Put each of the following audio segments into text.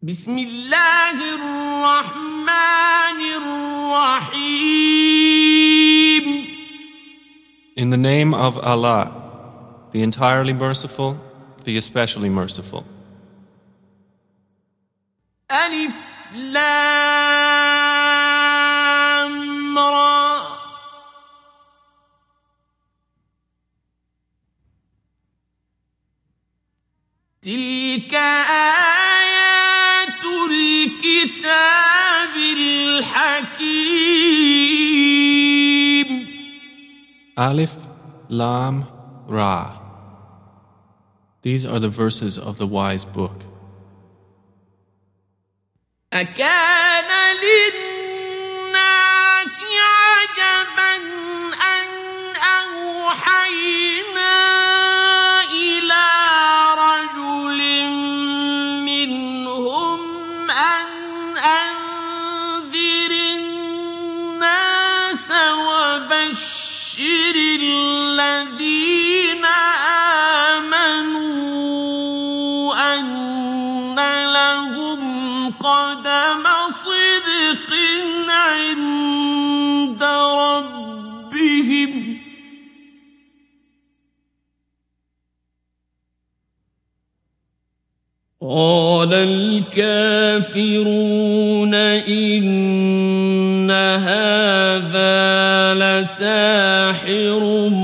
بسم الله الرحمن الرحيم. In the name of Allah, the entirely merciful, the especially merciful. ألف لام را تلك آيات الكتاب الحكيم. Alif, Lam, Ra. These are the verses of the wise book. أكان للناس عجبا أن أوحينا إلى رجل منهم أن أنذر الناس وبشر الذين آمنوا أن لهم قدم صدق عند ربهم. قال الكافرون إن هذا لساحر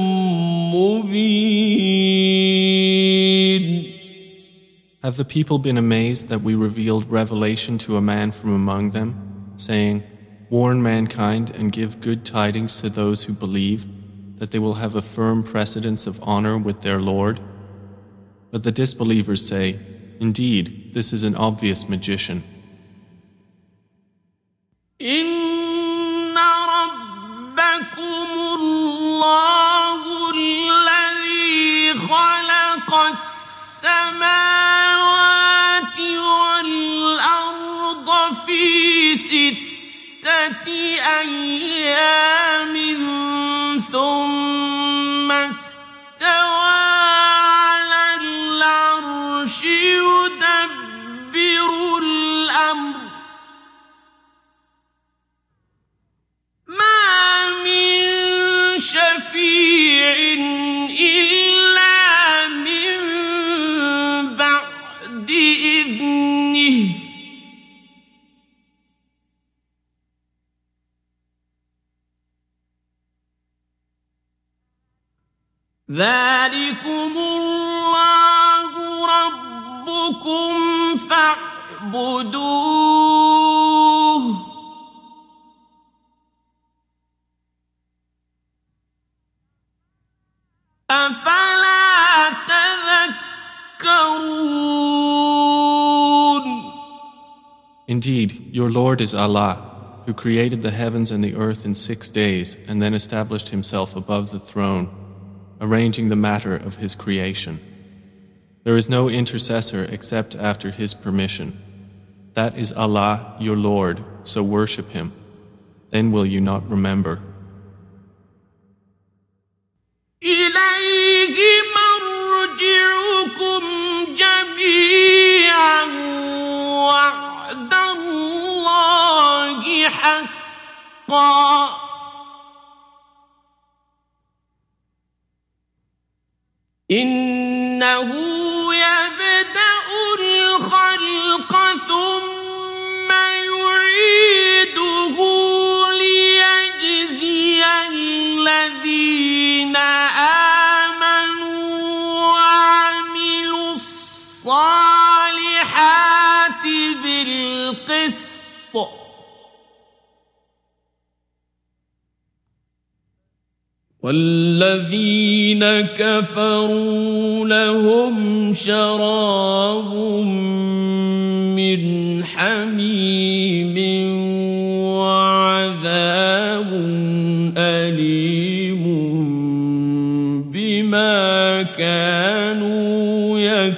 مبين. Have the people been amazed that we revealed revelation to a man from among them, saying, "Warn mankind and give good tidings to those who believe, that they will have a firm precedence of honor with their Lord?" But the disbelievers say, "Indeed, this is an obvious magician." إن ربكم الله الذي خلق السماوات والأرض في 6 أيام ثم استوى على العرش يدبر الأمر ما من شفيع إلا من بعد إذنه ذلكم الله ربكم فاعبدوه أفلا تذكرون. Indeed, your Lord is Allah, who created the heavens and the earth in 6 days and then established himself above the throne, arranging the matter of his creation. There is no intercessor except after his permission. That is Allah, your Lord, so worship him. Then will you not remember? إليه مرجعكم جميعا وعد الله حقا إنه يبدأ الخلق ثم يعيده ليجزي الذين آمنوا وعملوا الصالحات بالقسط والذين كفروا لهم شراب من حميم وعذاب أليم بما كانوا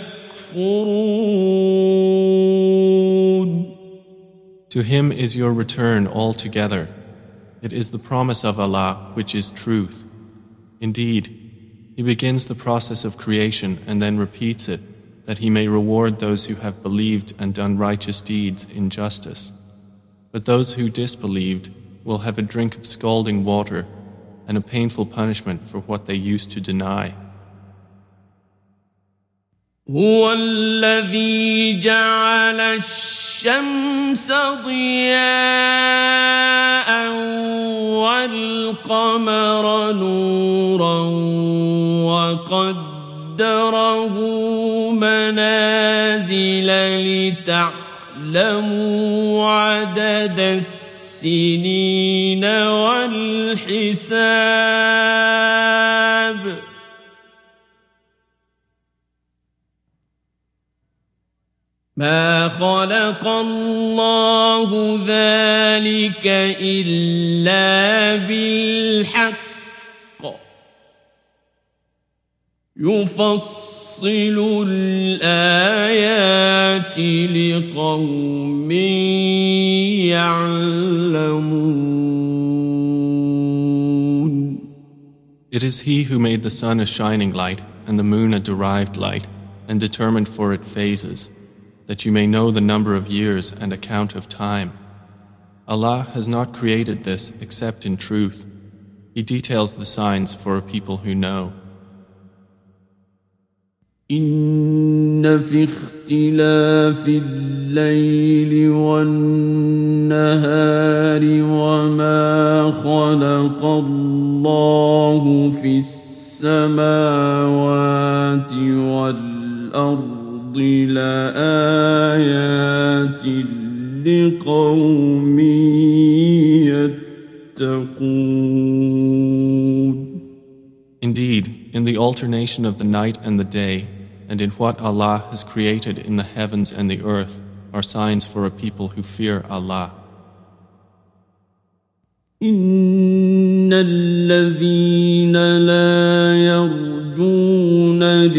يكفرون. To him is your return altogether. It is the promise of Allah which is truth. Indeed, He begins the process of creation and then repeats it, that he may reward those who have believed and done righteous deeds in justice. But those who disbelieved will have a drink of scalding water and a painful punishment for what they used to deny. هو الذي جعل الشمس ضياء والقمر نورا وقدره منازل لتعلموا عدد السنين والحساب ما خلق الله ذلك إلا بالحق يفصل الآيات لقوم يعلمون. It is He who made the sun a shining light and the moon a derived light and determined for it phases, that you may know the number of years and account of time. Allah has not created this except in truth. He details the signs for a people who know. إن في اختلاف الليل والنهار وما خلق الله في السماوات والأرض لآيات لقوم يتقون. Indeed, in the alternation of the night and the day, and in what Allah has created in the heavens and the earth, are signs for a people who fear Allah. إن الذين لا يرجون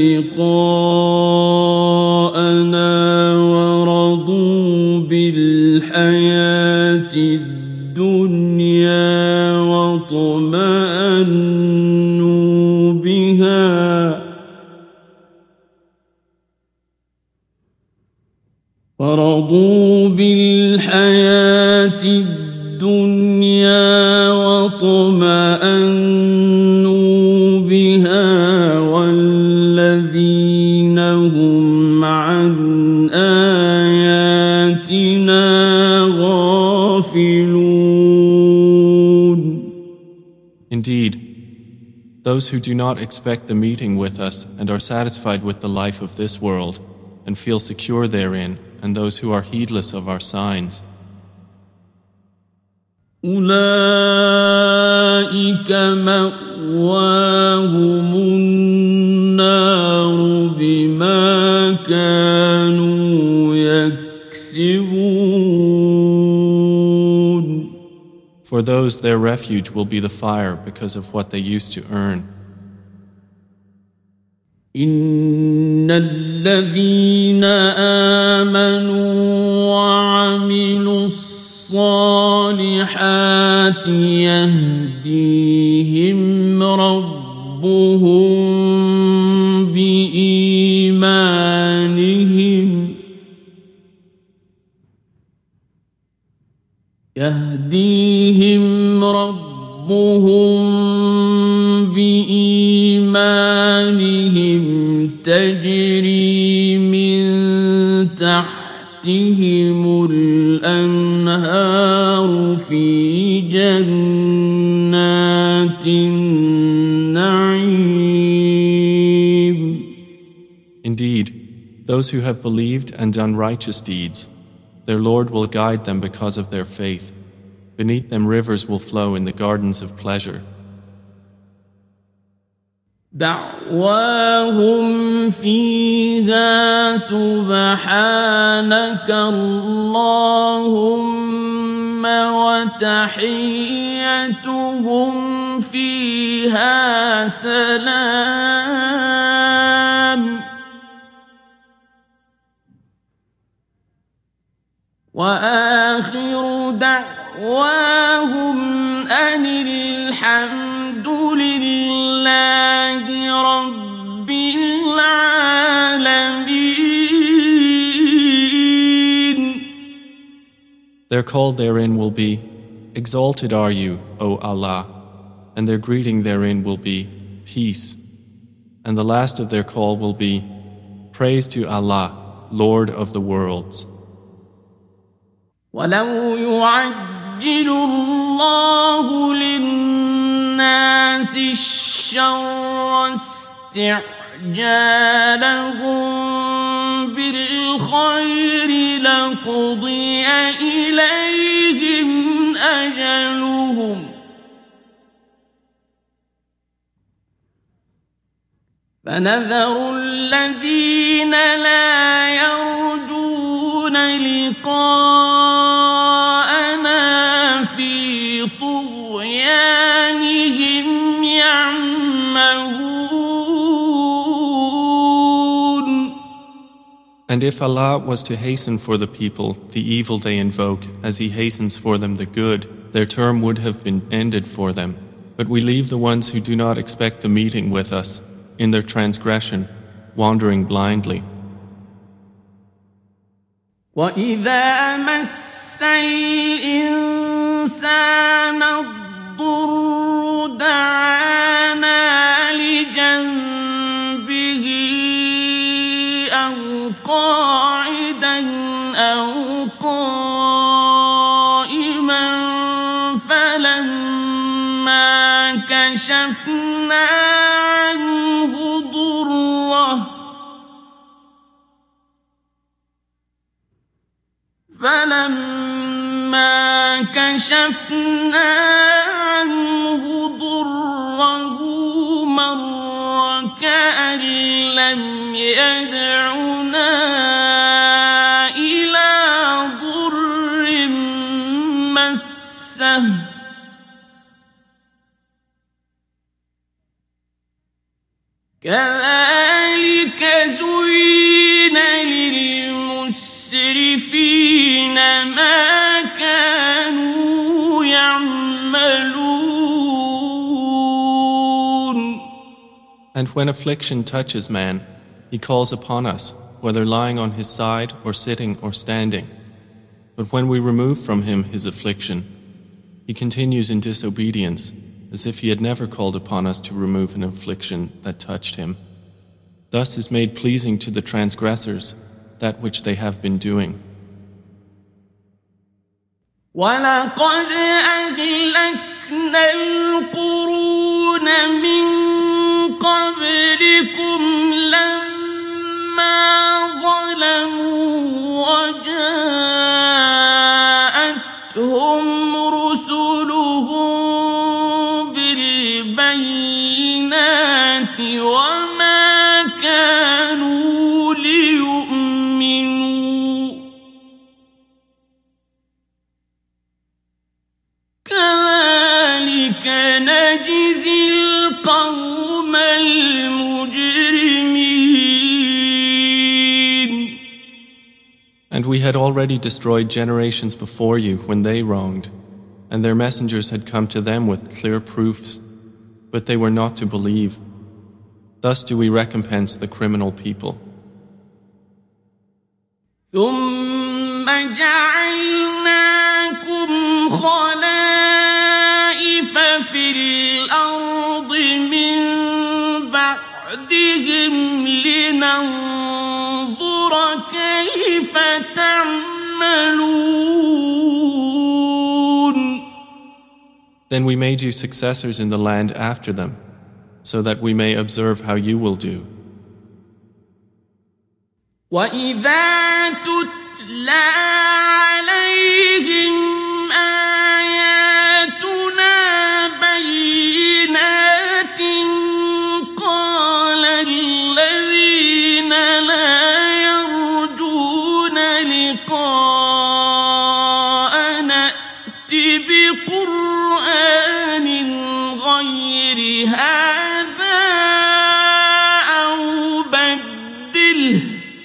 لقاءنا ورضوا بالحياة الدنيا واطمأنوا بها والذين هم عن آياتنا غافلون. Indeed, those who do not expect the meeting with us and are satisfied with the life of this world and feel secure therein, and those who are heedless of our signs. أولئك مأواهم النار بما كانوا يكسبون. For those, their refuge will be the fire because of what they used to earn. إن الذين آمنوا وعملوا الصالحات يهديهم ربهم بإيمانهم تجري من تحتهم الأنهار في جنات النعيم. Indeed, those who have believed and done righteous deeds, their Lord will guide them because of their faith. Beneath them rivers will flow in the gardens of pleasure. دعواهم فيها سبحانك اللهم وتحيتهم فيها سلام وآخر دعواهم أن الحمد لله رب العالمين. Their call therein will be, Exalted are you, O Allah, and their greeting therein will be, Peace. And the last of their call will be, Praise to Allah, Lord of the worlds. ولو يعجل الله للناس الشر استعجالهم بالخير لقضي إليهم أجلهم فنذر الذين لا يرجون لقاءنا في طغيانهم يعمهون. And if Allah was to hasten for the people the evil they invoke as He hastens for them the good, their term would have been ended for them. But we leave the ones who do not expect the meeting with us in their transgression, wandering blindly. وَإِذَا مَسَّ الْإِنسَانَ الضُّرُّ دَعَانَا لِجَنبِهِ أَوْ قَاعِدًا أَوْ قَائِمًا فَلَمَّا كَشَفْنَا عنه ضره مر كأن لم يدعنا إلى ضر مسه كذلك زين للمسرفين ما كانوا يعملون. And when affliction touches man, he calls upon us, whether lying on his side or sitting or standing. But when we remove from him his affliction, he continues in disobedience, as if he had never called upon us to remove an affliction that touched him. Thus is made pleasing to the transgressors that which they have been doing. وَلَقَدْ أَهْلَكْنَا الْقُرُونَ مِنْ قَبْلِكُمْ لَمَّا ظَلَمُوا وَجَاءَتْهُمْ رُسُلُهُم بِالْبَيِّنَاتِ وَمَا كَانُوا لِيُؤْمِنُوا كَذَلِكَ نَجْزِي الْقَوْمَ الْمُجْرِمِينَ. And we had already destroyed generations before you when they wronged, and their messengers had come to them with clear proofs, but they were not to believe. Thus do we recompense the criminal people. ثُمَّ جَعَلْنَاكُمْ خَلَائِفَ فِي الْأَرْضِ مِنْ بَعْدِهِمْ لِنَنْظُرَ كَيْفَ تَعْمَلُونَ. Then we made you successors in the land after them, so that we may observe how you will do. وَإِذَا تُتْلَى عَلَيْهِمْ آيَاتُنَا بَيِّنَاتٍ قَالَ الَّذِينَ لَا يَرْجُونَ لِقَاءَنَا ائْتِ بِقُرْآنٍ غَيْرِ هَذَا أَوْ بَدِّلْهُ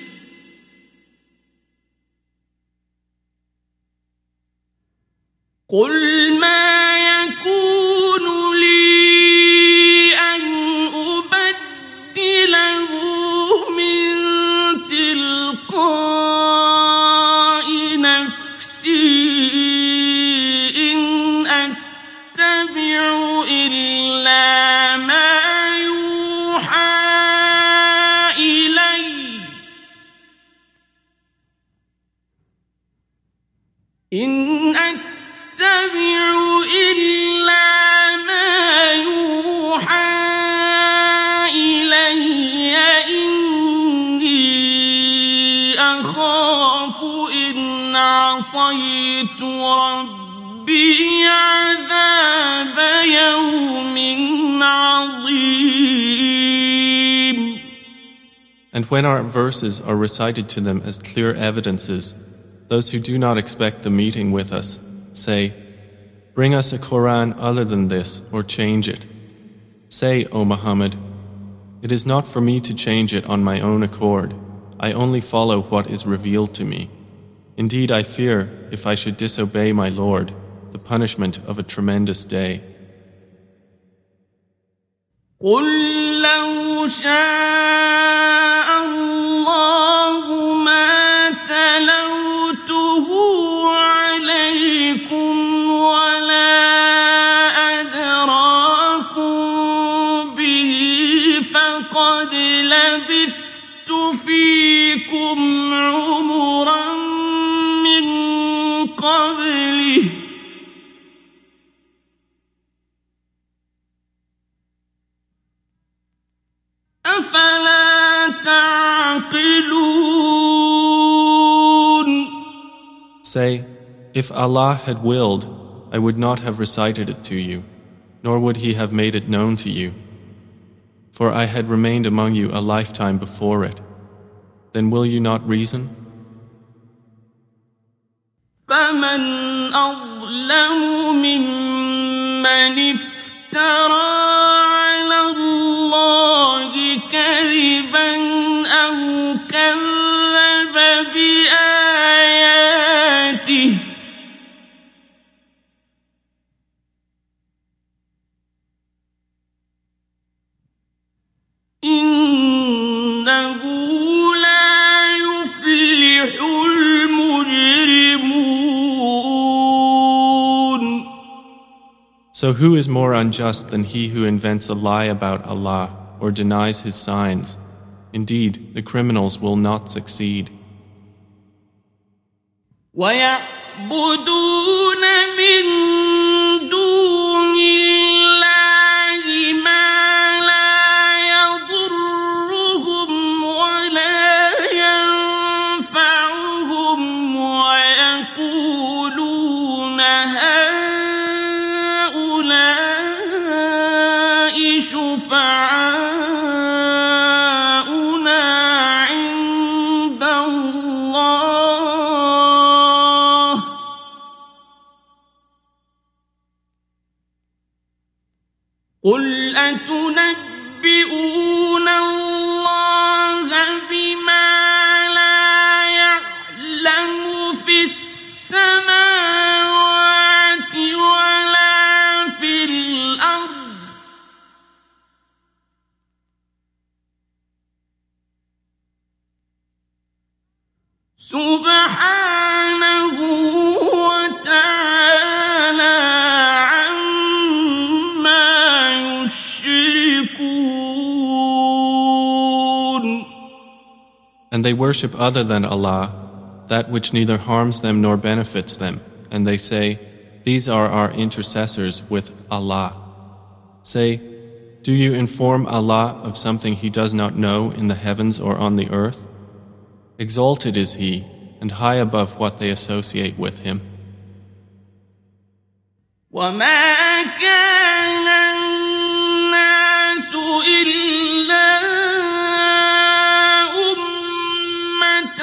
قُلْ مَا يَكُونُ لِي أَنْ أُبَدِّلَهُ مِنْ تِلْقَاءِ نَفْسِي إن أتبع إلا ما يوحى إلي إني أخاف إن عصيت ربي عذاب يوم عظيم. And when our verses are recited to them as clear evidences, those who do not expect the meeting with us say, "Bring us a Quran other than this or change it." Say, O Muhammad, "It is not for me to change it on my own accord. I only follow what is revealed to me. Indeed, I fear, if I should disobey my Lord, the punishment of a tremendous day." قل لو شاء الله ما تلوته عليكم ولا أدراكم به فقد لبثت فيكم عمرا من قبله أفلا تعقلون. Say, if Allah had willed, I would not have recited it to you, nor would He have made it known to you. For I had remained among you a lifetime before it. Then will you not reason? فمن أظلم ممن افترى على الله كذبا أو كذب بآياته إنه لا يفلح المجرمون. So who is more unjust than he who invents a lie about Allah or denies His signs? Indeed, the criminals will not succeed. ويعبدون من دون الله ما لا يضرهم ولا ينفعهم ويقولون هؤلاء شفعاؤنا عند الله قل أتنبئون الله بما لا يعلم في السماوات ولا في الأرض سبحانه وتعالى عما يشركون. And they worship other than Allah, that which neither harms them nor benefits them, and they say, "These are our intercessors with Allah." Say, "Do you inform Allah of something He does not know in the heavens or on the earth? Exalted is He, and high above what they associate with Him." وما كان الناس إلا أمة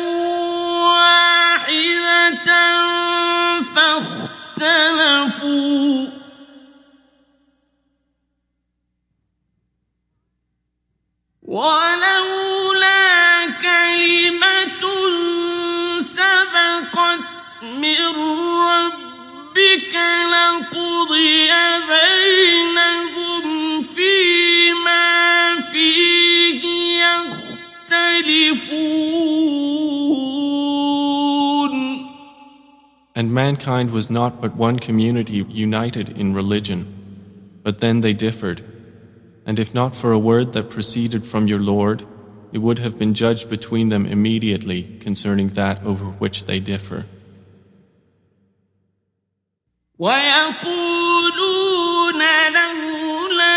واحدة فاختلفوا ولولا كلمة سبقت من ربك لقضي بينهم فيما فيه يختلفون. And mankind was not but one community united in religion, but then they differed. And if not for a word that proceeded from your Lord, it would have been judged between them immediately concerning that over which they differ. ويقولون لولا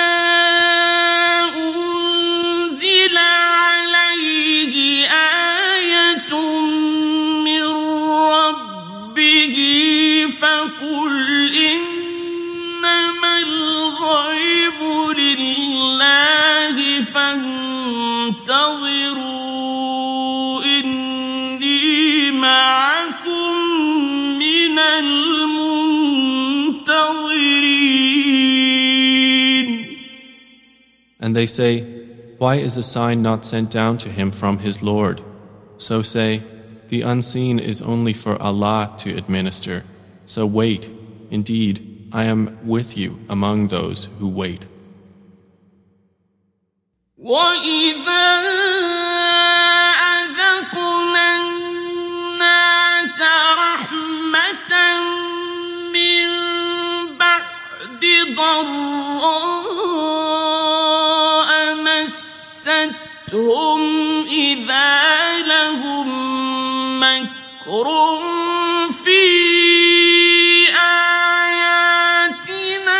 أنزل عليه آية من ربه فقل إنما الغيب لله فانتظروا إني معكم من المنتظرين. And they say, why is a sign not sent down to him from his Lord? So say, the unseen is only for Allah to administer. So wait, indeed, I am with you among those who wait. وَإِذَا أَذَقْنَا النَّاسَ رَحْمَةً مِّن بَعْدِ ضَرَّاءَ مَسَّتْهُمْ إِذَا لَهُم مَّكْرٌ فِي آيَاتِنَا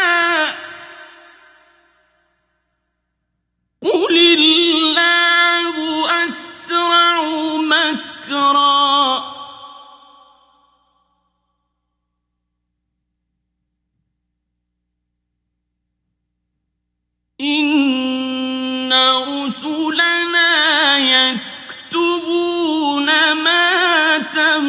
قُلِ اللَّهُ أَسْرَعُ مَكْرًا إِنَّ رُسُلَنَا يَكْتُبُونَ مَا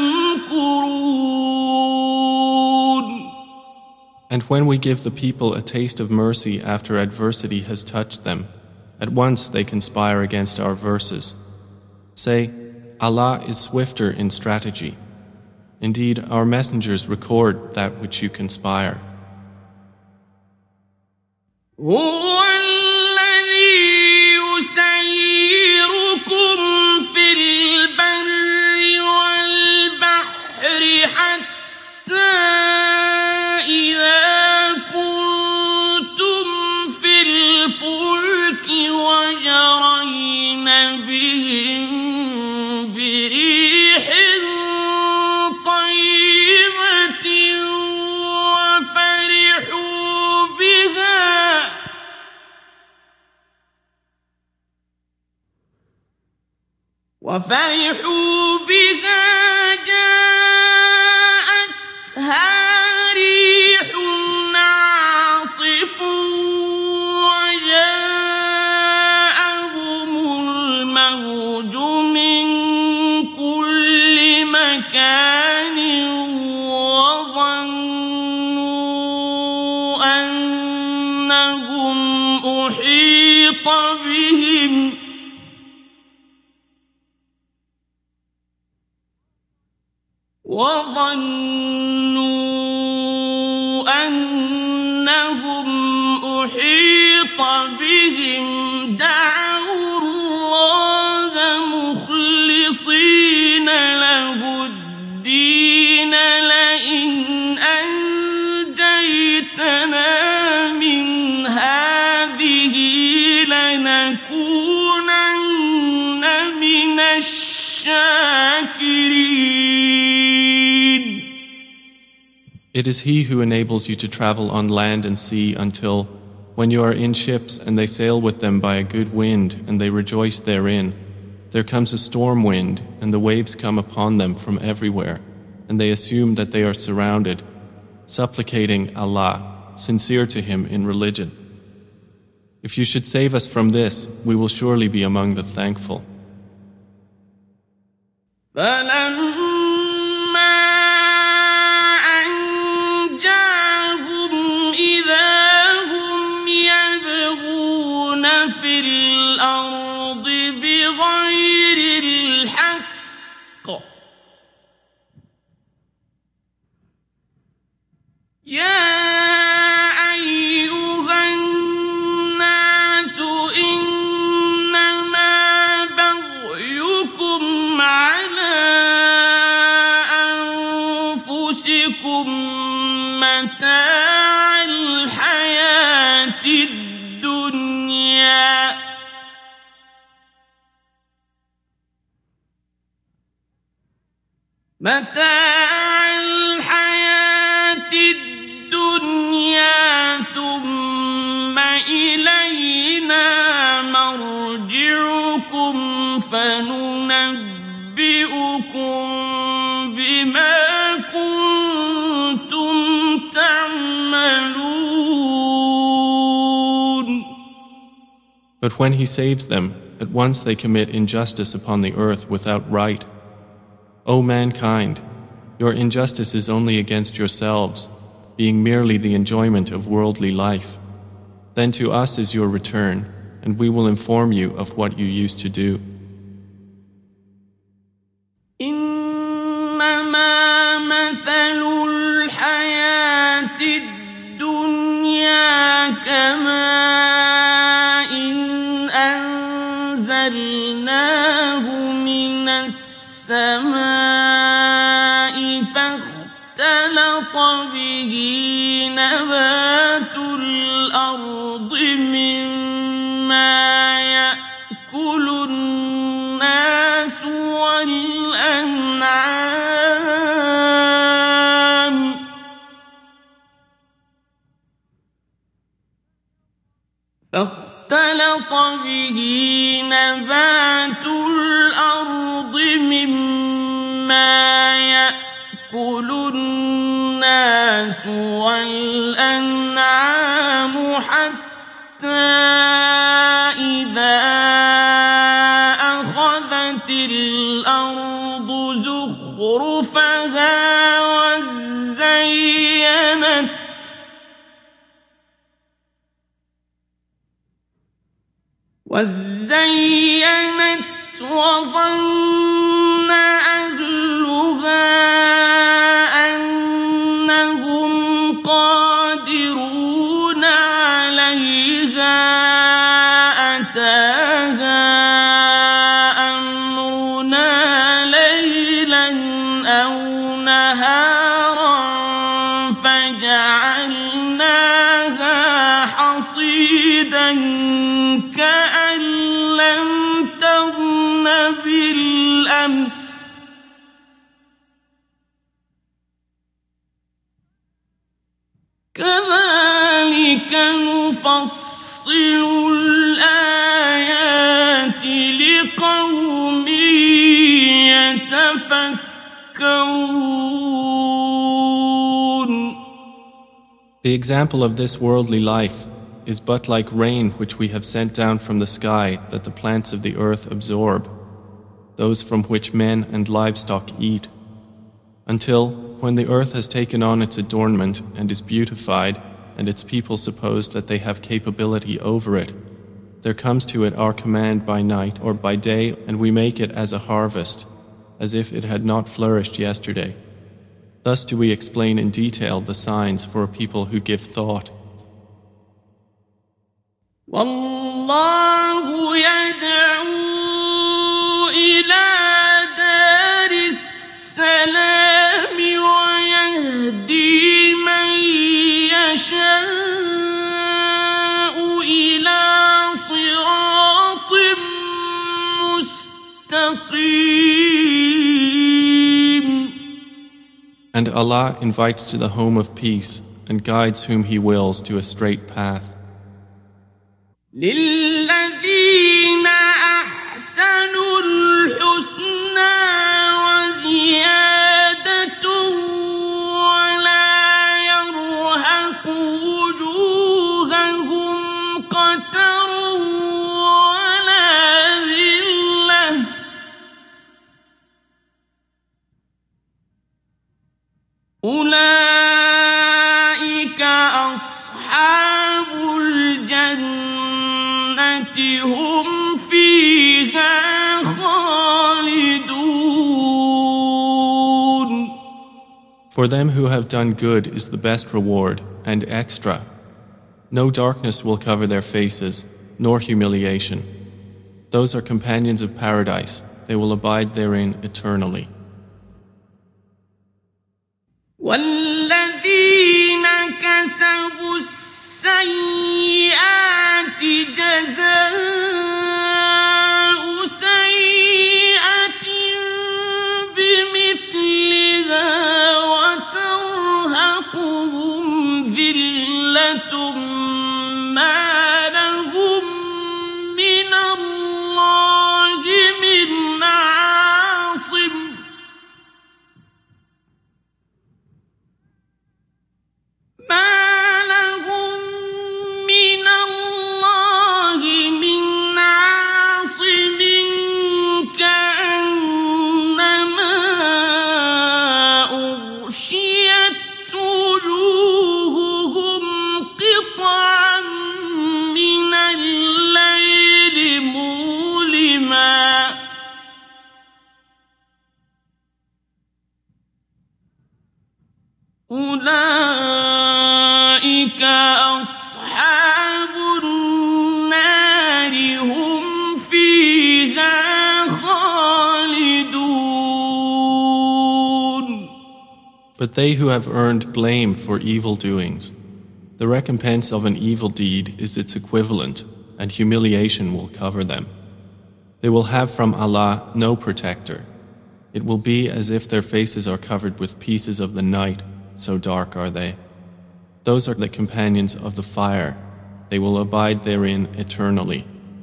تَمْكُرُونَ. And when we give the people a taste of mercy after adversity has touched them, at once they conspire against our verses. Say, Allah is swifter in strategy. Indeed, our messengers record that which you conspire. هُوَ الَّذِي يُسَيِّرُكُمْ فِي الْبَرِّ وَالْبَحْرِ حَتَّى إِذَا كُنتُمْ فِي الْفُلْكِ وَجَرَيْنَ بِهِم بِرِيحٍ طَيِّبَةٍ وفرحوا بها جاءتها ريح عاصف وجاءهم الموج من كل مكان وظنوا أنهم أحيط بهم دعوا الله مخلصين له الدين لئن أنجيتنا من هذه لنكونن من الشاكرين. It is He who enables you to travel on land and sea until, when you are in ships and they sail with them by a good wind and they rejoice therein, there comes a storm wind and the waves come upon them from everywhere, and they assume that they are surrounded, supplicating Allah, sincere to Him in religion. If you should save us from this, we will surely be among the thankful. في الأرض بغير الحق يا أيها الناس إنما بغيكم على أنفسكم متاع الحياة الدنيا But when he saves them, at once they commit injustice upon the earth without right. O mankind, your injustice is only against yourselves, being merely the enjoyment of worldly life. Then to us is your return, and we will inform you of what you used to do. إنما مثل الحياة الدنيا كماء أنزلناه من السماء فاختلط به نبات الأرض مما يأكل الناس والأنعام فاختلط به نبات الأرض مما يأكل الناس والأنعام حتى إذا أخذت الأرض زخرفها وزينت وظن أهلها أنهم قادرون عليها أتاها أمرنا ليلا أو نهارا فجعلناها حصيدا كأن لم تغن بالأمس كذلك نفصل الآيات لقوم يتفكرون. The example of this worldly life is but like rain which we have sent down from the sky that the plants of the earth absorb, those from which men and livestock eat, until, when the earth has taken on its adornment and is beautified, and its people suppose that they have capability over it, there comes to it our command by night or by day, and we make it as a harvest, as if it had not flourished yesterday. Thus do we explain in detail the signs for a people who give thought. والله يدعو إلى دار السلام ويهدي من يشاء إلى صراط مستقيم. And Allah invites to the home of peace and guides whom He wills to a straight path. للذين أحسنوا الحسنى وزيادة ولا يرهق وجوههم قتر ولا ذلة أولئك أصحاب الجنة هم فيها خالدون. For them who have done good is the best reward and extra. No darkness will cover their faces, nor humiliation. Those are companions of paradise. They will abide therein eternally. والذين كسبوا السيئات جزاء سيئة بمثلها وترهقهم ذلة ما لهم من الله من عاصم أولئك أصحاب النار هم فيها خالدون. But they who have earned blame for evil doings, the recompense of an evil deed is its equivalent, and humiliation will cover them. They will have from Allah no protector. It will be as if their faces are covered with pieces of the night, so dark are they. Those are the companions of the fire. They will abide therein eternally.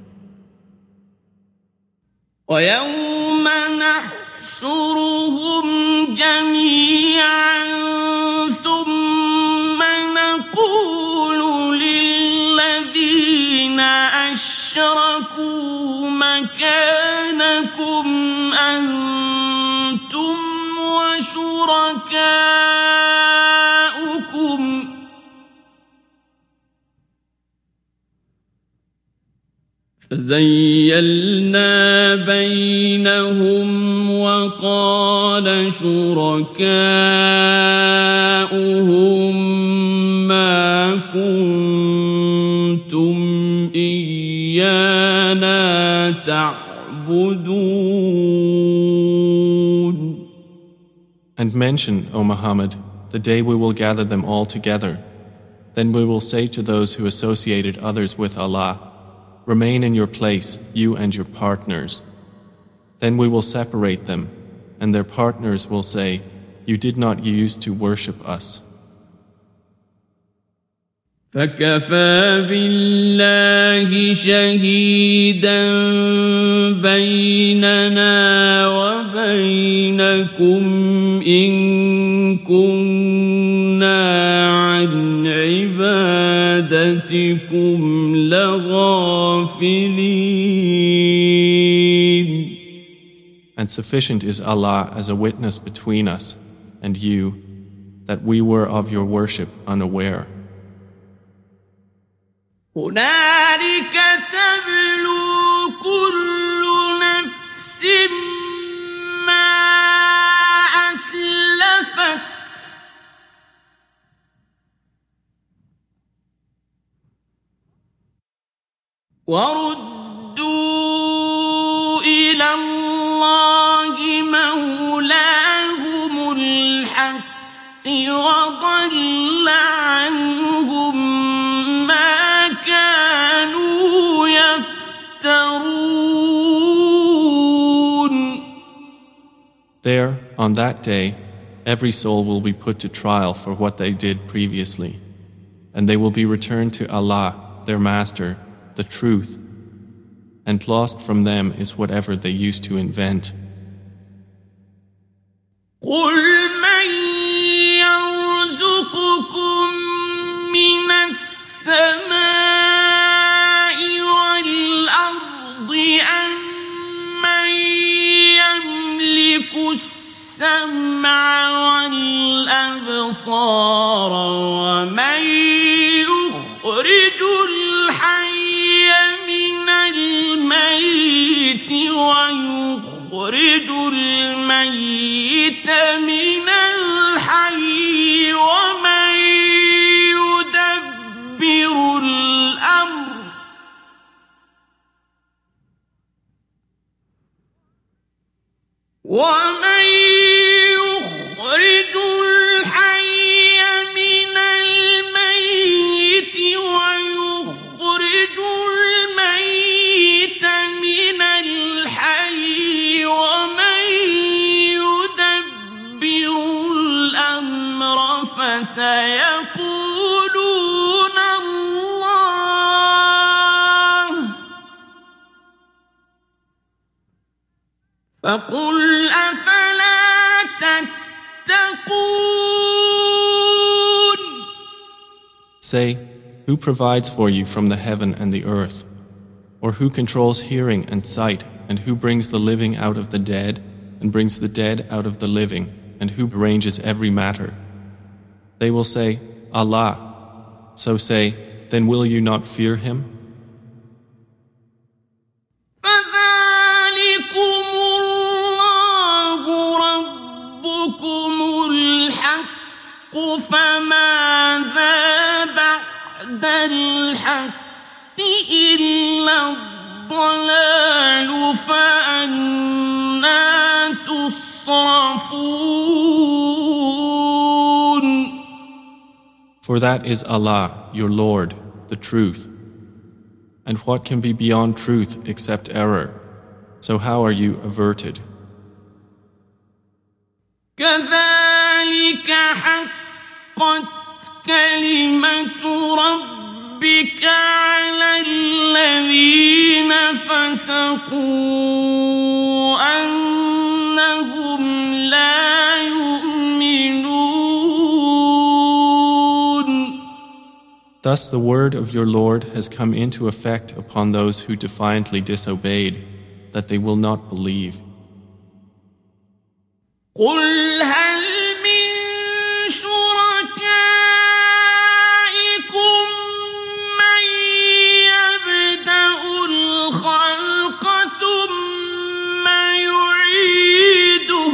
وَيَوْمَ نَحْشُرُهُمْ جَمِيعًا ثُمَّ نَقُولُ لِلَّذِينَ أَشْرَكُوا مَكَانَكُمْ أَنْتُمْ وَشُرَكَاؤُكُمْ فَزَيَّلْنَا بَيْنَهُمْ وَقَالَ شُرَكَاؤُهُم مَّا كُنتُمْ إِيَّانَا تَعْبُدُونَ. And mention, O Muhammad, the day we will gather them all together. Then we will say to those who associated others with Allah, remain in your place, you and your partners. Then we will separate them, and their partners will say, you did not use to worship us. فَكَفَى بِاللَّهِ شَهِيدًا بَيْنَنَا وَبَيْنَكُمْ إِن كُنَّا عَنْ عِبَادَتِكُمْ لَغَافِلِينَ. And sufficient is Allah as a witness between us and you that we were of your worship unaware. هنالك تبلو كل نفس ما أسلفت وردوا إلى الله مولاهم الحق وضل عنهم ما كانوا يفترون. There, on that day, every soul will be put to trial for what they did previously, and they will be returned to Allah, their Master, the truth, and lost from them is whatever they used to invent. قُلْ مَنْ يَرْزُقُكُم مِّنَ السَّمَاءِ وَالْأَرْضِ أَمَّن يَمْلِكُ السَّمْعَ وَالْأَبْصَارَ وَمَن يُخْرِجُ الْحَيَّ مِنَ الْمَيِّتِ وَيُخْرِجُ الْمَيِّتَ مِنَ الْحَيِّ وَمَن يُدَبِّرُ الْأَمْرَ وَمَن يُخْرِجُ الْحَيَّ مِنَ الْمَيِّتِ وَيُخْرِجُ الْمَيِّتَ مِنَ الْحَيِّ وَمَن يُدَبِّرُ الْأَمْرَ فَسَيَقُولُونَ اللَّهُ فَقُلْ أَفَلَا تَتَّقُونَ. Say, who provides for you from the heaven and the earth? Or who controls hearing and sight, and who brings the living out of the dead, and brings the dead out of the living, and who arranges every matter? They will say, Allah. So say, then will you not fear Him? فَذَلِكُمُ اللَّهُ رَبُّكُمُ الْحَقُّ فماذا بعد الحق إلا الضلال فأنى تصرفون. For that is Allah, your Lord, the truth. And what can be beyond truth except error? So how are you averted? كذلك حقت كلمة ربك على الذين فسقوا أنهم لا يؤمنون. Thus the word of your Lord has come into effect upon those who defiantly disobeyed, that they will not believe. قل هل من شركائكم من يبدأ الخلق ثم يعيده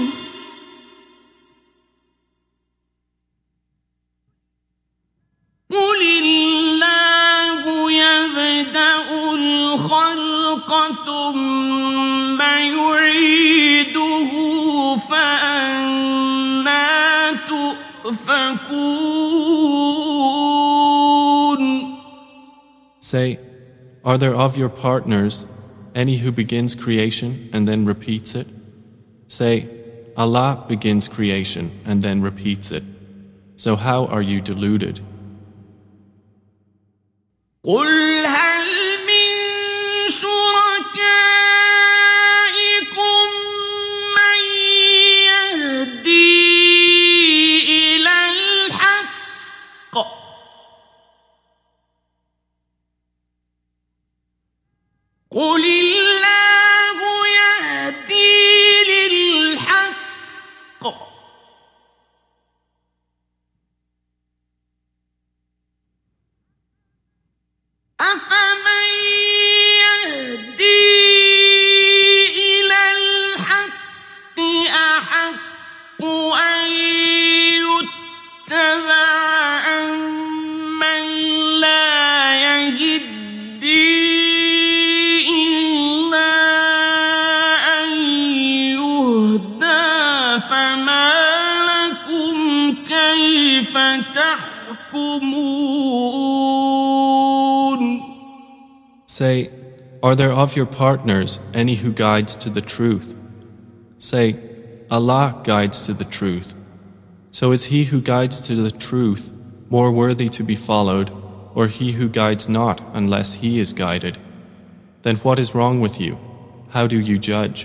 قل الله يبدأ الخلق ثم يعيده فأنى تؤفكون. Say, are there of your partners any who begins creation and then repeats it? Say, Allah begins creation and then repeats it. So how are you deluded? قل هل من شركائكم من يهدي إلى الحق قل الله يهدي للحق أفمن يهدي إلى الحق أحق أن يتبع أمن لا يهدي إلا أن يهدى فما لكم كيف تحكمون. Say, are there of your partners any who guides to the truth? Say, Allah guides to the truth. So is he who guides to the truth more worthy to be followed, or he who guides not unless he is guided? Then what is wrong with you? How do you judge?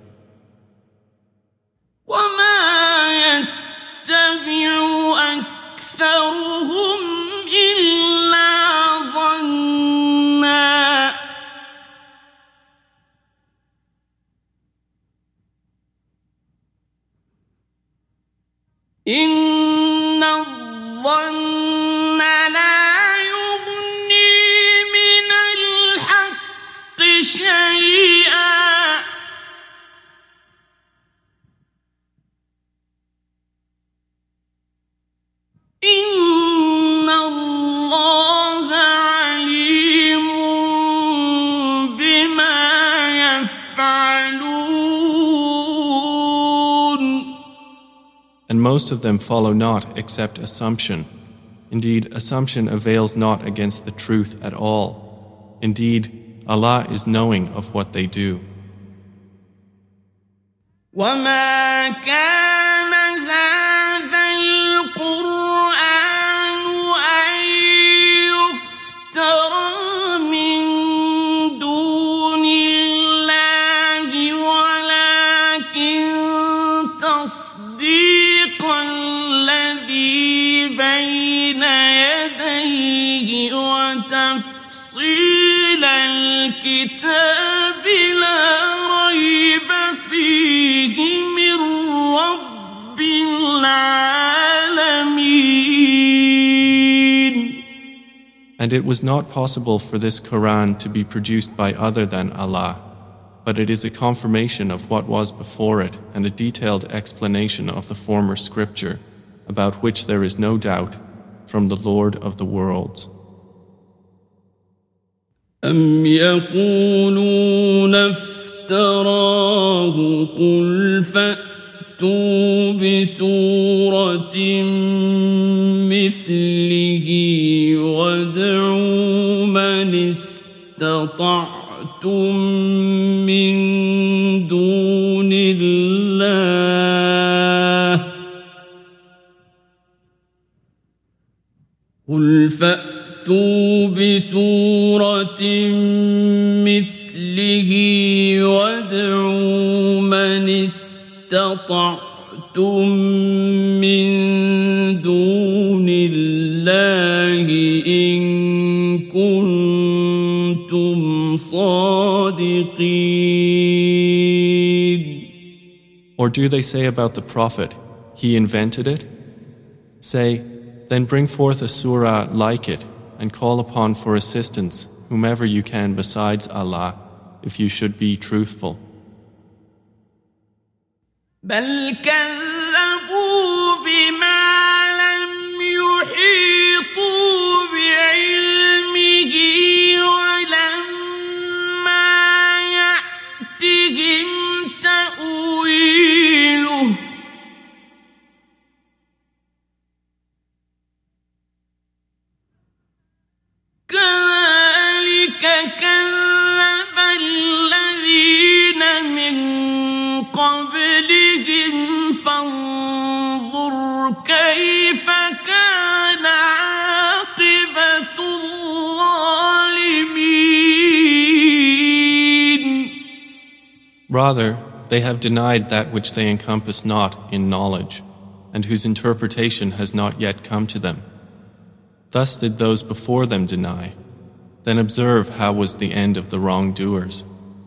وما يتبع أكثرهم إلا ظنا إن الظن لا يغني من الحق شيئا إن الله عليم بما يفعلون. And most of them follow not except assumption. Indeed, assumption avails not against the truth at all. Indeed, Allah is knowing of what they do. وما كان هذا القرآن أن يفترى من دون الله ولكن تصديق الذي بين يديه وتفصيل الكتاب لا ريب فيه من رب العالمين. And it was not possible for this Quran to be produced by other than Allah, but it is a confirmation of what was before it and a detailed explanation of the former scripture, about which there is no doubt, from the Lord of the worlds. أم يقولون افتراه قل فأتوا بسورة مثله وادعوا من استطعتم من دون الله قل فأتوا بسورة مثله وادعوا من استطعتم من دون الله إن كنتم صادقين. Or do they say about the Prophet, he invented it? Say, then bring forth a surah like it and call upon for assistance whomever you can besides Allah, if you should be truthful. بل كذبوا بما لم يحيطوا بعلمه ولما يأتهم تأويله كذلك كذب الذين من قبلهم فانظر كيف كان عاقبة الظالمين. Rather, they have denied that which they encompass not in knowledge, and whose interpretation has not yet come to them. Thus did those before them deny. Then observe how was the end of the wrongdoers.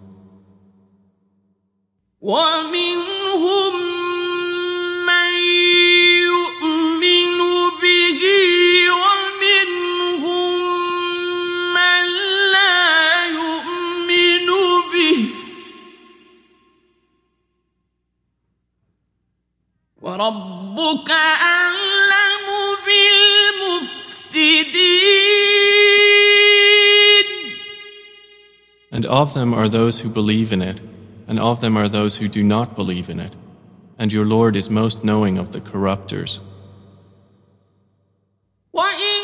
ومنهم من يؤمن به ومنهم من لا يؤمن به وربك أعلم بالمفسدين. And of them are those who believe in it, and of them are those who do not believe in it, and your Lord is most knowing of the corrupters. وَإِن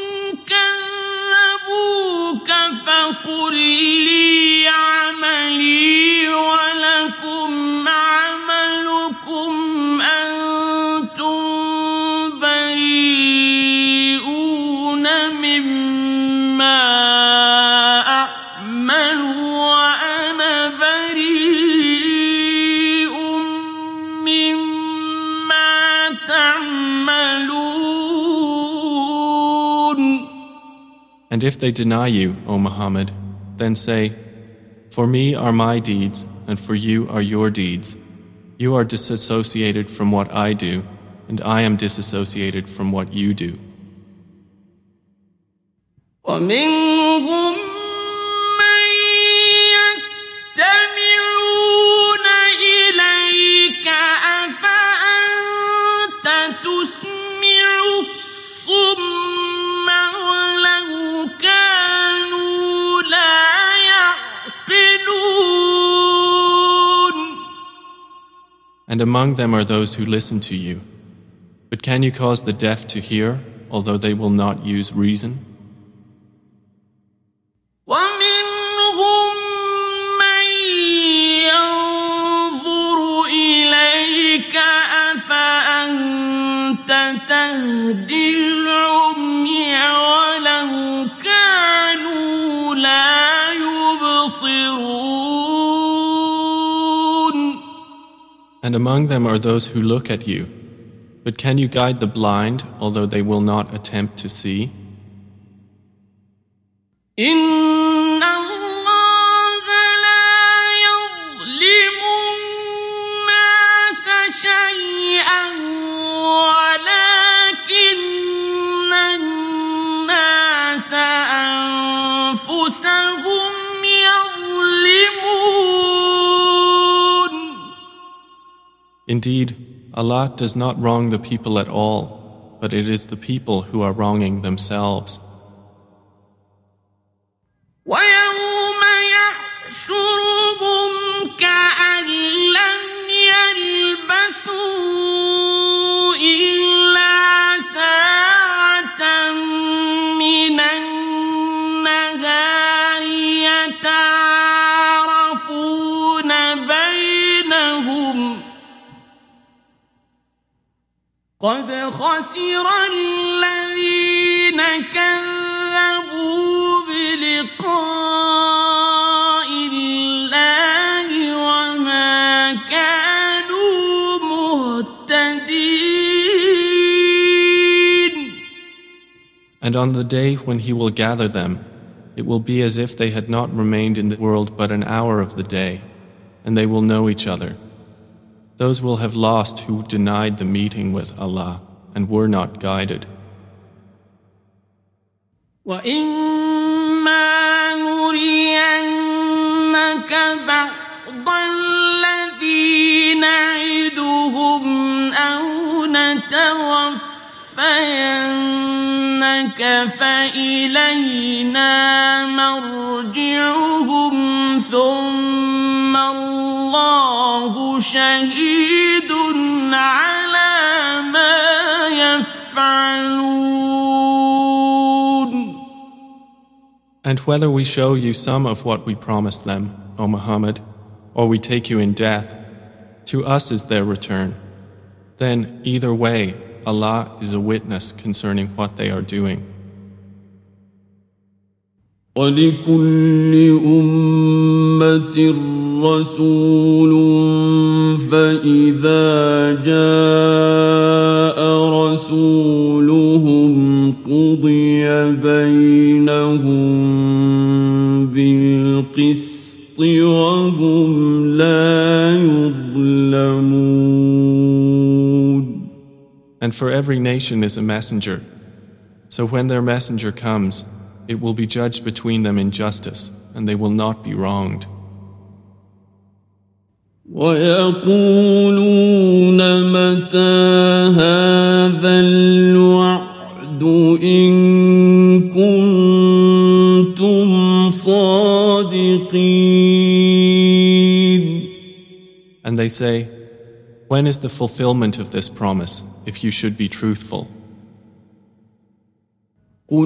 كَذَّبُوكَ فَقُل لِّي عَمَلِي وَلَكُمْ عَمَلُكُمْ أَنتُم بَرِيئُونَ مِمَّا أَعْمَلُ وَأَنَا بَرِيءٌ مِّمَّا تَعْمَلُونَ. And if they deny you, O Muhammad, then say, for me are my deeds, and for you are your deeds. You are disassociated from what I do, and I am disassociated from what you do. ومنهم من يستمعون إليك أفأنت تسمع الصم ولو كانوا لا يعقلون. And among them are those who listen to you. But can you cause the deaf to hear, although they will not use reason? ومنهم من ينظر إليك أفأنت تهدي العمي ولو كانوا لا يبصرون. And among them are those who look at you. But can you guide the blind, although they will not attempt to see? إن الله لا يظلم الناس شيئا ولكن الناس أنفسهم يظلمون. Indeed, Allah does not wrong the people at all, but it is the people who are wronging themselves. ويوم يحشرهم كأن لم يلبثوا إلا ساعة من النهار يتعارفون بينهم قد خسر الذين كذبوا بلقاء الله وما كانوا مهتدين. And on the day when He will gather them, it will be as if they had not remained in the world but an hour of the day, and they will know each other. Those will have lost who denied the meeting with Allah and were not guided. وَإِمَّا نُرِيَنَّكَ بَعْضَ الَّذِي نَعِدُهُمْ أَوْ نَتَوَفَّيَنَّكَ فَإِلَيْنَا مَرْجِعُهُمْ ثُمَّ اللَّهُ شَهِيدٌ عَلَى مَا يَفْعَلُونَ. And whether we show you some of what we promised them, O Muhammad, or we take you in death, to us is their return. Then, either way, Allah is a witness concerning what they are doing. وَلِكُلِّ أُمَّةٍ رَسُولٌ فَإِذَا جَاءَ رَسُولُهُمْ قُضِيَ بَيْنَهُم بِالْقِسْطِ وَهُمْ لَا يُظْلَمُونَ. And for every nation is a messenger. So when their messenger comes, it will be judged between them in justice, and they will not be wronged. وَيَقُولُونَ مَتَى هَذَا الْوَعْدُ إِن كُنتُمْ صَادِقِينَ. And they say, when is the fulfillment of this promise, if you should be truthful? قُل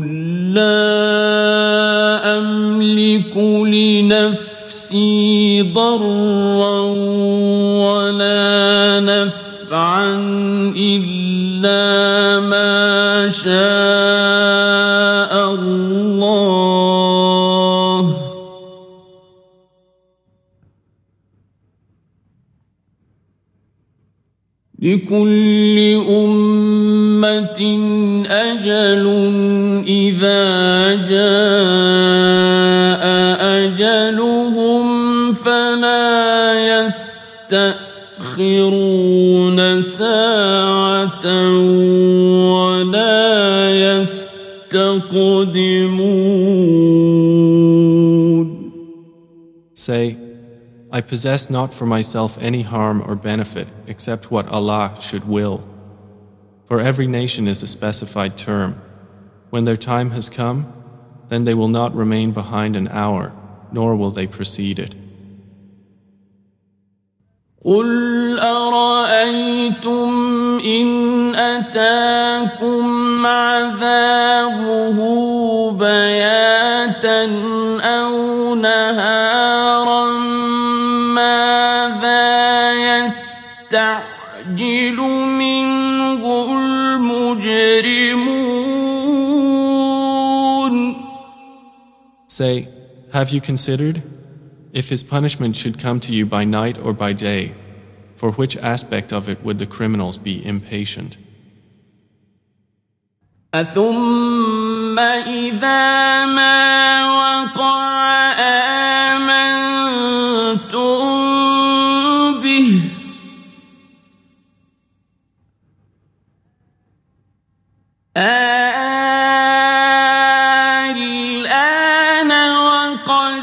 لَّا أَمْلِكُ لِنَفْسِي ضَرًّا وَلَا نَفْعًا إِلَّا مَا شَاءَ اللَّهُ لِكُلِّ أُمَّةٍ أَجَلٌ إِذَا جَاءَ أَجَلُهُمْ فَلَا يَسْتَأْخِرُونَ سَاعَةً وَلَا يَسْتَقْدِمُونَ. Say, I possess not for myself any harm or benefit except what Allah should will. For every nation is a specified term. When their time has come, then they will not remain behind an hour, nor will they precede it. قُلْ أَرَأَيْتُمْ إِنْ أَتَاكُمْ عَذَابُهُ بَيَاتًا أَوْ نَهَارًا مَاذَا يَسْتَعْجِلُ مِنْهُ الْمُجْرِمُونَ. Say, have you considered? If his punishment should come to you by night or by day, for which aspect of it would the criminals be impatient? أَثُمَّ إِذَا مَا وَقَعَ آمَنْتُمْ بِهِ الْآنَ وَقَدْ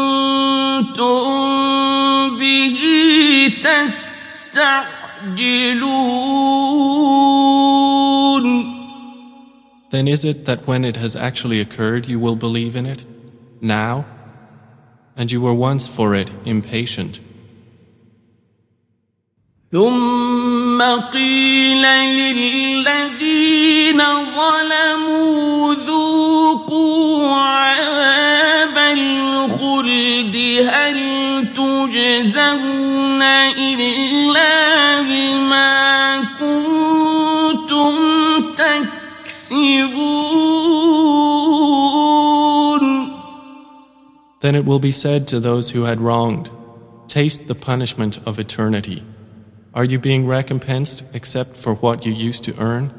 كُنْتُمْ بِهِ تَسْتَعْجِلُونَ Then is it that when it has actually occurred you will believe in it? Now? And you were once for it impatient. ثم قيل للذين ظلموا ذوقوا عذاب الخلد هل تجزون إلا بما كنتم تكسبون. Then it will be said to those who had wronged, taste the punishment of eternity. Are you being recompensed except for what you used to earn?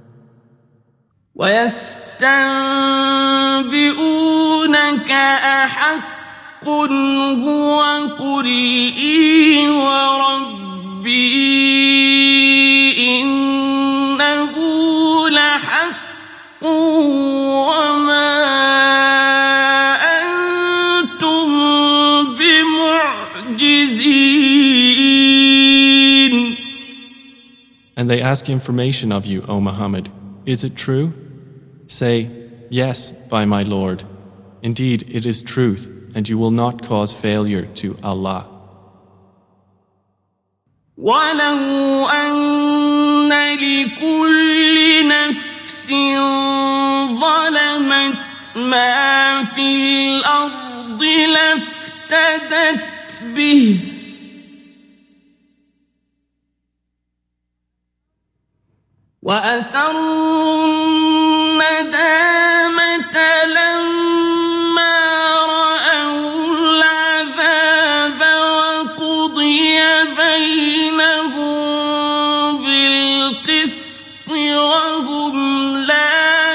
ويستنبئونك أحق هو قل إي وربي إنه لحق وما أنتم بمعجزين. And they ask information of you, O Muhammad. Is it true? Say, yes, by my Lord. Indeed, it is truth, and you will not cause failure to Allah. ولو أن لكل نفس ظلمت ما في الأرض لافتدت به وأسروا الندامة لما رأوا العذاب وقضي بينهم بالقسط وهم لا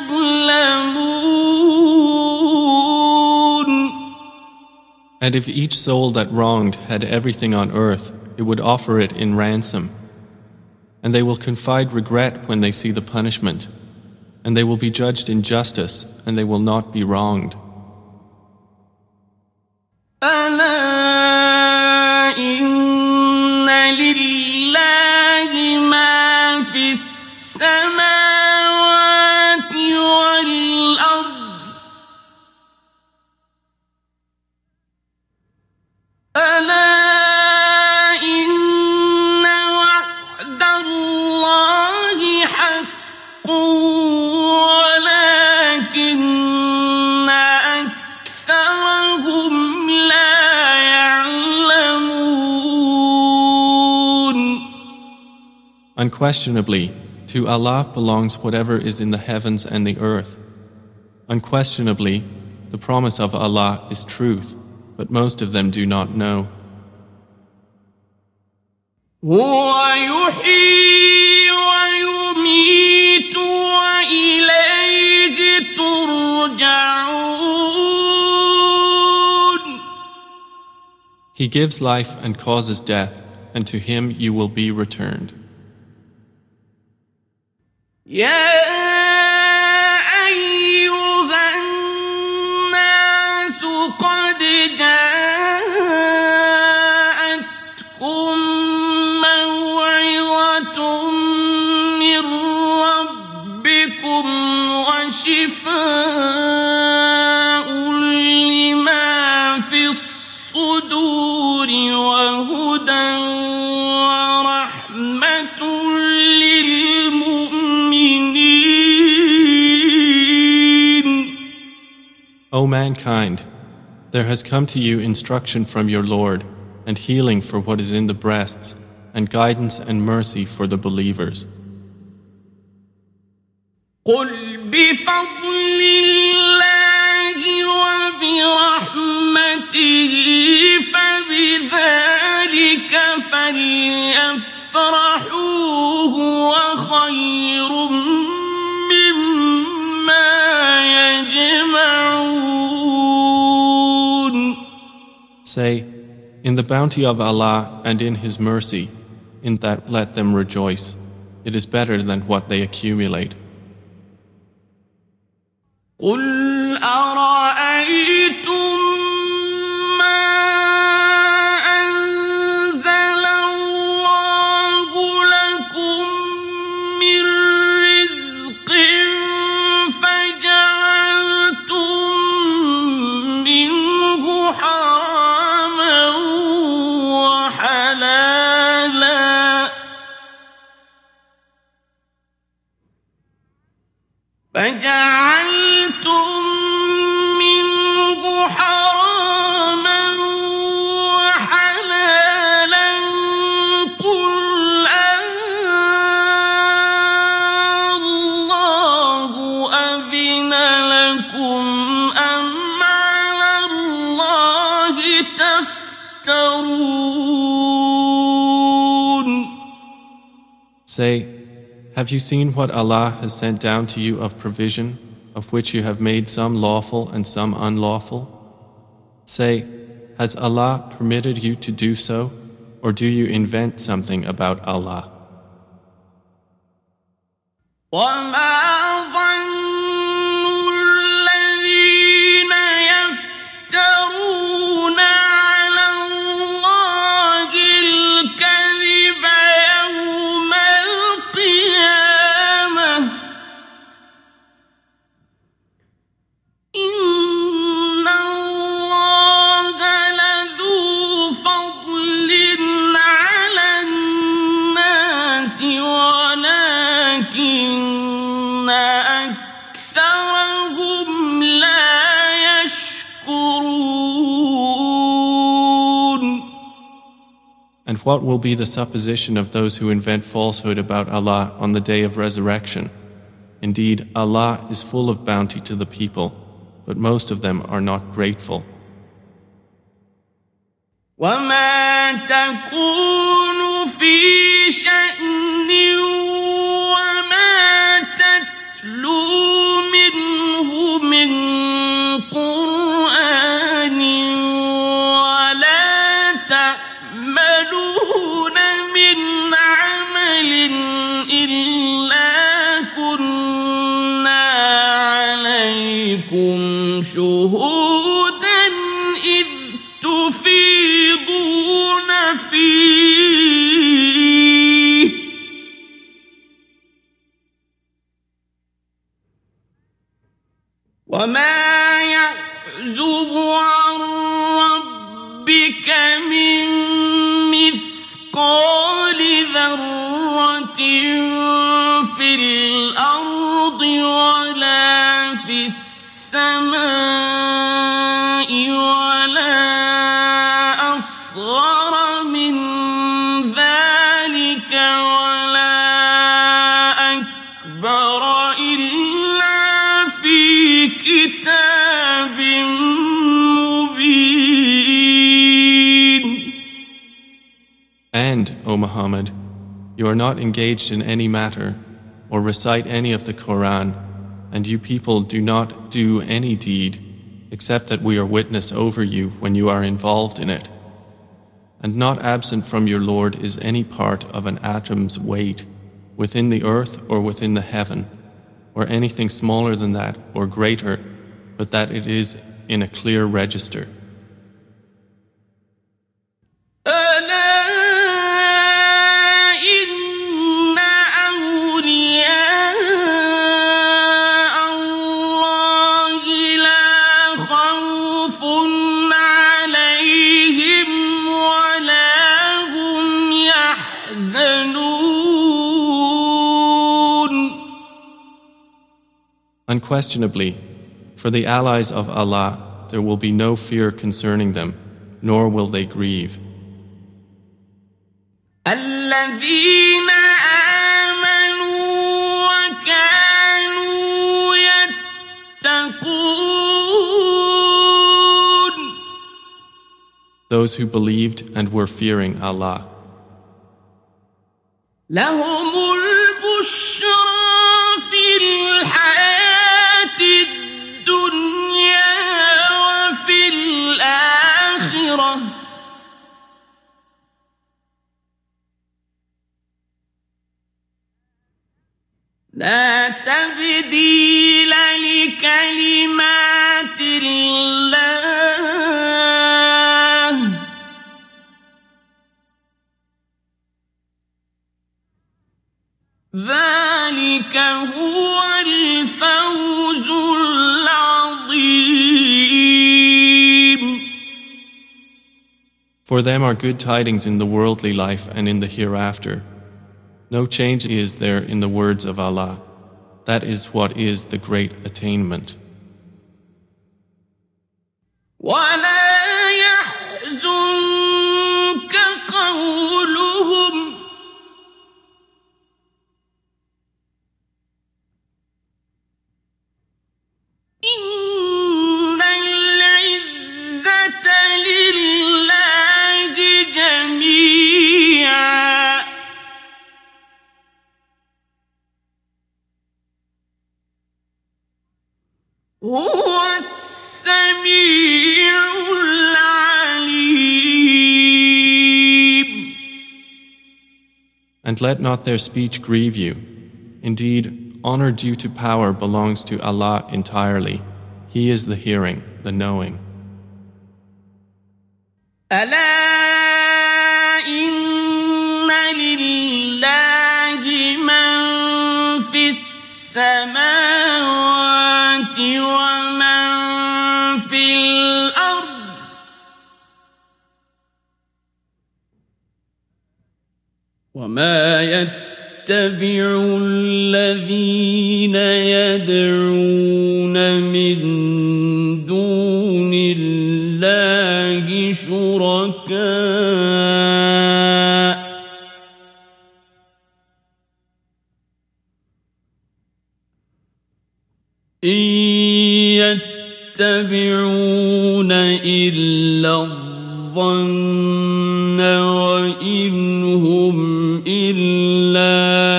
يظلمون. And if each soul that wronged had everything on earth, it would offer it in ransom. And they will confide regret when they see the punishment, and they will be judged in justice, and they will not be wronged. ألا إن لله ما في السماوات والأرض ألا Unquestionably, to Allah belongs whatever is in the heavens and the earth. Unquestionably, the promise of Allah is truth, but most of them do not know. هو يحيي ويميت وإليه ترجعون. He gives life and causes death, and to Him you will be returned. يا أيها الناس قد جاءتكم موعظة من ربكم وشفاء لما في الصدور وهدى ورحمة O mankind, there has come to you instruction from your Lord, and healing for what is in the breasts, and guidance and mercy for the believers. قل بفضل الله وبرحمته فبذلك فليفرحوا هو خير مما يجمعون. Say, in the bounty of Allah and in His mercy, in that let them rejoice. It is better than what they accumulate. قل أرأيتم ما أنزل الله لكم من رزق فجعلتم منه حراما وحلالا قل الله أذن لكم أم على الله تفترون. Say, have you seen what Allah has sent down to you of provision, of which you have made some lawful and some unlawful? Say, has Allah permitted you to do so, or do you invent something about Allah? And what will be the supposition of those who invent falsehood about Allah on the day of resurrection? Indeed, Allah is full of bounty to the people, but most of them are not grateful. وما تكون في شأن وما تتلو منه من قرآن ولا تعملون من عمل إلا كنا عليكم شهودا إذ تفيضون فيه وما يعزب عن ربك من مثقال ذرة في الأرض ولا في السماء ولا أصغر من ذلك ولا أكبر إلا في كتاب مبين. And, O Muhammad, you are not engaged in any matter or recite any of the Quran, and you people do not do any deed except that we are witness over you when you are involved in it. And not absent from your Lord is any part of an atom's weight within the earth or within the heaven, or anything smaller than that or greater, but that it is in a clear register. Unquestionably, for the allies of Allah, there will be no fear concerning them, nor will they grieve. الذين آمنوا وكانوا يتقون. Those who believed and were fearing Allah. لهم البشرى في الحياة الدنيا وفي الآخرة لا تبديل لكلمات الله ذلك هو الفوز العظيم. For them are good tidings in the worldly life and in the hereafter. No change is there in the words of Allah. That is what is the great attainment. ولا يحزنك قولهم إن العزة لله جميعا هو السميع العليم. And let not their speech grieve you. Indeed, honor due to power belongs to Allah entirely. He is the hearing, the knowing. ألا إن لله من في السماوات ومن في الأرض وما يتبع الذين يدعون من دون الله شركاء إن يتبعون إلا الظن وإن هم إلا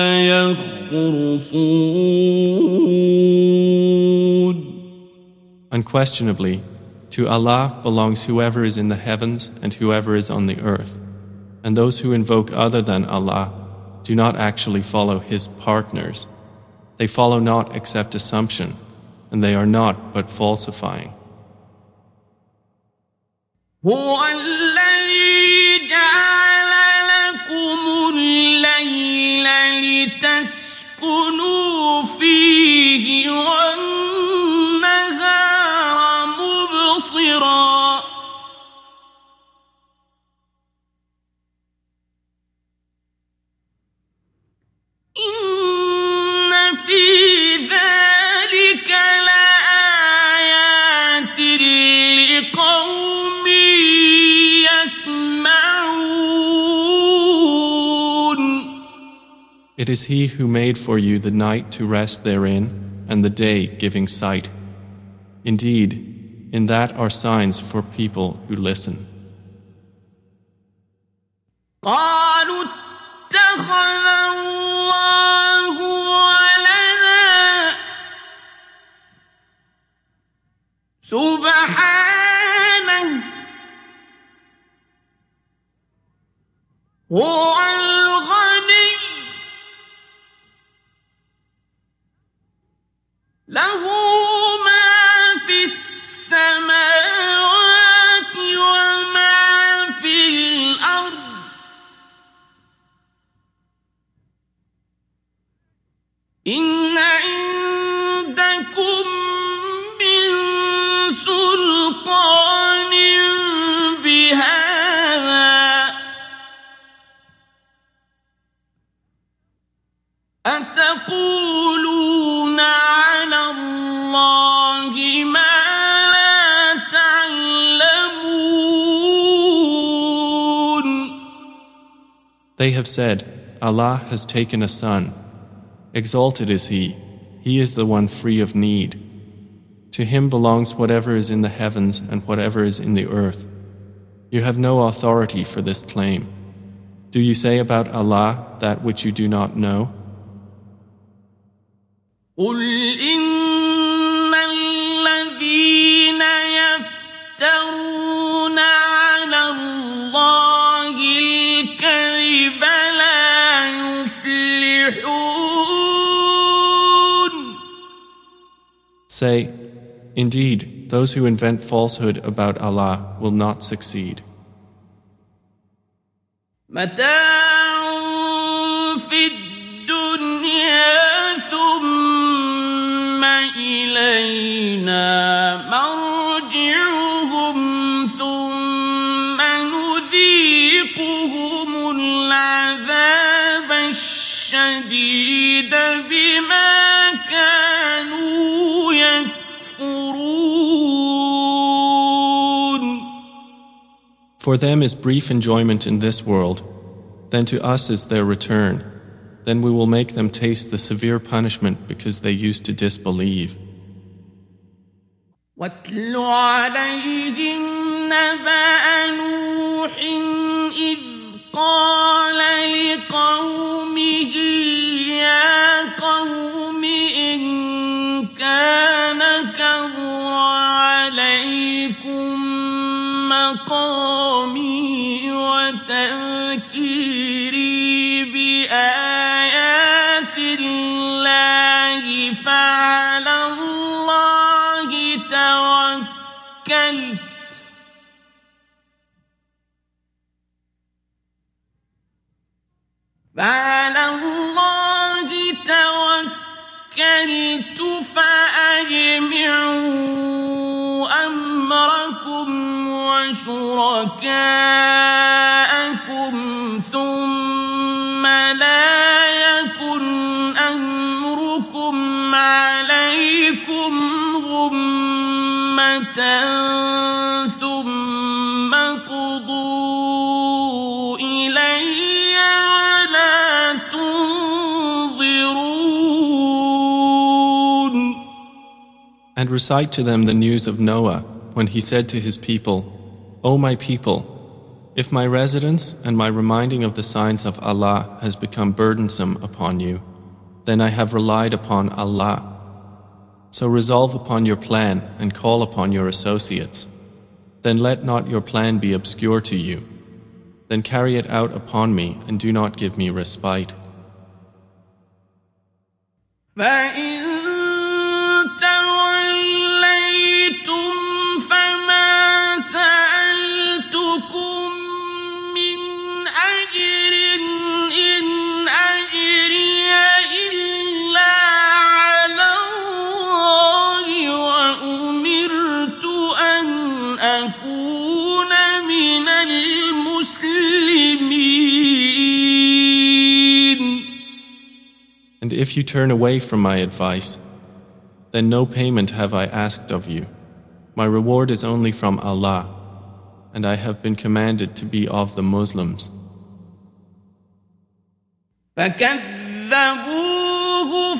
يخرصون. Unquestionably, to Allah belongs whoever is in the heavens and whoever is on the earth. And those who invoke other than Allah do not actually follow His partners. They follow not except assumption, and they are not but falsifying. هو الذي جعل لكم الليل لتسكنوا فيه والنهار مبصرا إن في ذلك لآيات لقوم يسمعون. It is He who made for you the night to rest therein and the day giving sight. Indeed, in that are signs for people who listen. قالوا اتخذ الله ولدا سبحانه هو الغني له ما في السماوات وما في الأرض إن عندكم من سلطان بهذا أتقولون على الله ما لا تعلمون. They have said, Allah has taken a son. Exalted is He. He is the one free of need. To Him belongs whatever is in the heavens and whatever is in the earth. You have no authority for this claim. Do you say about Allah that which you do not know? قل إن الذين يفترون على الله الكذب لا يفلحون. Say, indeed, those who invent falsehood about Allah will not succeed. متاع في الدنيا ثم إلينا مرجعهم ثم نذيقهم العذاب الشديد بما كانوا For them is brief enjoyment in this world, then to us is their return. Then we will make them taste the severe punishment because they used to disbelieve. واتل عليهم نبأ نوح إذ قال لقومه يا قوم إن كان كبر عليكم مقامي وتذكيري بآيات الله فعلى الله توكلت فأجمعوا أمركم وشركاءكم ثم لا يكن أمركم عليكم غمة ثم قضوا إلي ولا تنظرون. And recite to them the news of Noah when he said to his people, O my people, if my residence and my reminding of the signs of Allah has become burdensome upon you, then I have relied upon Allah. So resolve upon your plan and call upon your associates. Then let not your plan be obscure to you. Then carry it out upon me and do not give me respite. And if you turn away from my advice, then no payment have I asked of you. My reward is only from Allah, and I have been commanded to be of the Muslims. فكذبوه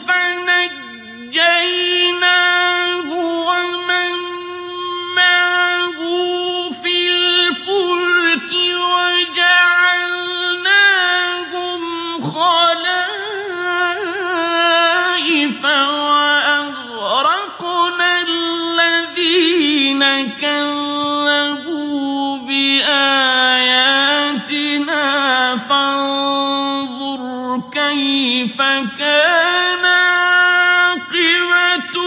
فنجيناه ومن معه في الفلك وجعلناهم خلائف وأغرقنا الذين كذبوا بآياتنا فانظر كيف كان عاقبة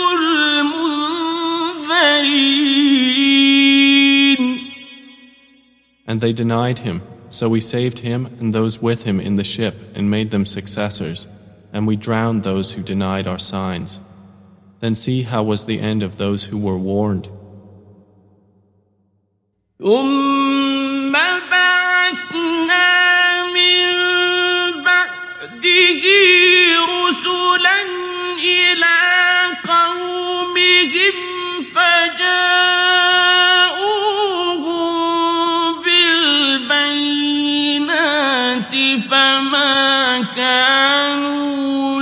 المنذرين. And they denied him, so we saved him and those with him in the ship and made them successors, and we drowned those who denied our signs. Then see how was the end of those who were warned. ثم بعثنا من بعده رسلا إلى قومهم فجاءوهم بالبينات فما كانوا